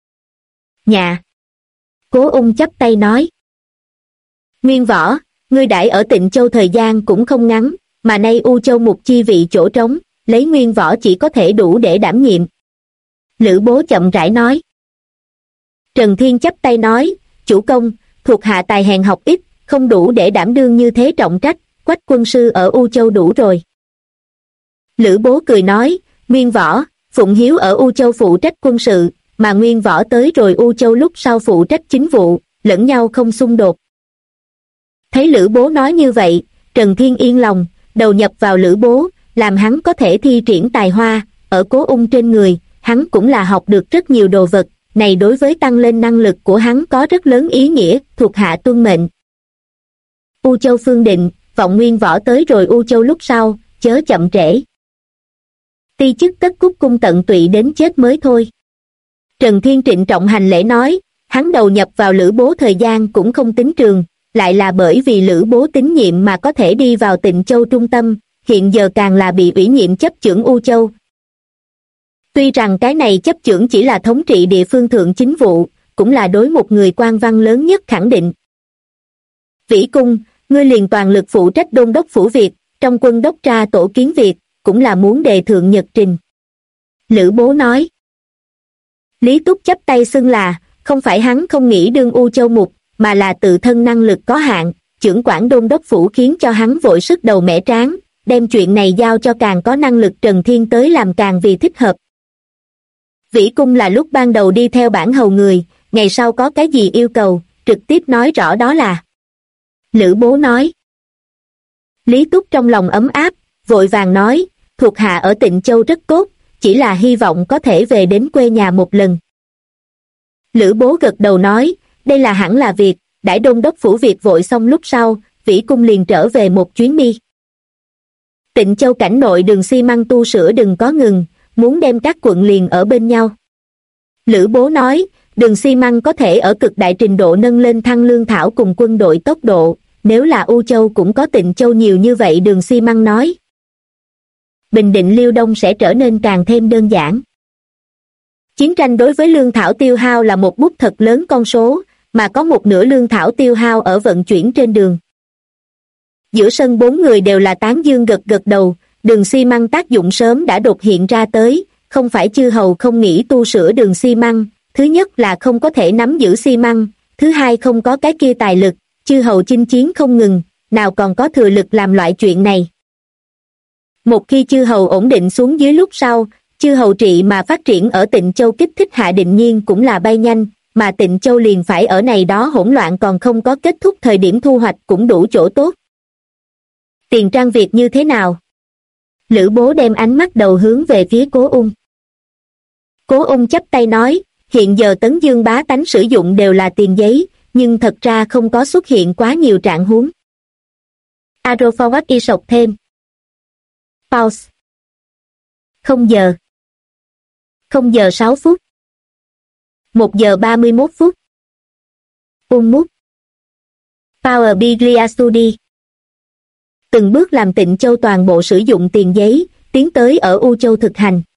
Nhà. Cố Ung chắp tay nói. Nguyên Võ, ngươi đãi ở Tịnh Châu thời gian cũng không ngắn, mà nay U Châu một chi vị chỗ trống, lấy Nguyên Võ chỉ có thể đủ để đảm nhiệm. Lữ Bố chậm rãi nói. Trần Thiên chắp tay nói, chủ công, thuộc hạ tài hèn học ít, không đủ để đảm đương như thế trọng trách, Quách quân sư ở U Châu đủ rồi. Lữ Bố cười nói, Nguyên Võ, Phụng Hiếu ở U Châu phụ trách quân sự, mà Nguyên Võ tới rồi U Châu lúc sau phụ trách chính vụ, lẫn nhau không xung đột. Thấy Lữ Bố nói như vậy, Trần Thiên yên lòng, đầu nhập vào Lữ Bố, làm hắn có thể thi triển tài hoa, ở Cố Ung trên người, hắn cũng là học được rất nhiều đồ vật, này đối với tăng lên năng lực của hắn có rất lớn ý nghĩa, thuộc hạ tuân mệnh. U Châu phương định, vọng Nguyên Võ tới rồi U Châu lúc sau, chớ chậm trễ. Ti chức tất cúc cung tận tụy đến chết mới thôi. Trần Thiên trịnh trọng hành lễ nói, hắn đầu nhập vào Lữ Bố thời gian cũng không tính trường, lại là bởi vì Lữ Bố tín nhiệm mà có thể đi vào Tịnh Châu trung tâm, hiện giờ càng là bị ủy nhiệm chấp chưởng U Châu. Tuy rằng cái này chấp chưởng chỉ là thống trị địa phương thượng chính vụ, cũng là đối một người quan văn lớn nhất khẳng định. Vĩ Cung, ngươi liền toàn lực phụ trách đôn đốc phủ Việt, trong quân đốc tra tổ kiến Việt, cũng là muốn đề thượng nhật trình. Lữ Bố nói. Lý Túc chắp tay xưng là, không phải hắn không nghĩ đương U Châu mục, mà là tự thân năng lực có hạn, chưởng quản đôn đốc phủ khiến cho hắn vội sức đầu mẻ tráng, đem chuyện này giao cho càng có năng lực Trần Thiên tới làm càng vì thích hợp. Vĩ Cung là lúc ban đầu đi theo bản hầu người, ngày sau có cái gì yêu cầu, trực tiếp nói rõ đó là. Lữ Bố nói. Lý Túc trong lòng ấm áp, vội vàng nói, thuộc hạ ở Tịnh Châu rất tốt, chỉ là hy vọng có thể về đến quê nhà một lần. Lữ Bố gật đầu nói, đây là hẳn là việc, đãi đôn đốc phủ Việt vội xong lúc sau, Vĩ Cung liền trở về một chuyến đi. Tịnh Châu cảnh nội đường xi măng tu sửa đừng có ngừng, muốn đem các quận liền ở bên nhau. Lữ Bố nói, đường xi măng có thể ở cực đại trình độ nâng lên thăng lương thảo cùng quân đội tốc độ, nếu là U Châu cũng có Tịnh Châu nhiều như vậy đường xi măng nói. Bình định Liêu Đông sẽ trở nên càng thêm đơn giản. Chiến tranh đối với lương thảo tiêu hao là một bút thật lớn con số, mà có một nửa lương thảo tiêu hao ở vận chuyển trên đường. Giữa sân bốn người đều là tán dương gật gật đầu, đường xi măng tác dụng sớm đã đột hiện ra tới, không phải chư hầu không nghĩ tu sửa đường xi măng, thứ nhất là không có thể nắm giữ xi măng, thứ hai không có cái kia tài lực, chư hầu chinh chiến không ngừng, nào còn có thừa lực làm loại chuyện này. Một khi chư hầu ổn định xuống dưới lúc sau, chư hầu trị mà phát triển ở Tịnh Châu kích thích Hạ Định Nhiên cũng là bay nhanh, mà Tịnh Châu liền phải ở này đó hỗn loạn còn không có kết thúc thời điểm thu hoạch cũng đủ chỗ tốt. Tiền Trang việc như thế nào? Lữ Bố đem ánh mắt đầu hướng về phía Cố Ung. Cố Ung chắp tay nói, hiện giờ Tấn Dương bá tánh sử dụng đều là tiền giấy, nhưng thật ra không có xuất hiện quá nhiều trạng huống. Aeroforward y sọc thêm. Pause. 0 giờ 6 phút. 1 giờ 31 phút. Mút. Power Biglia Studi. Từng bước làm Tịnh Châu toàn bộ sử dụng tiền giấy, tiến tới ở U Châu thực hành.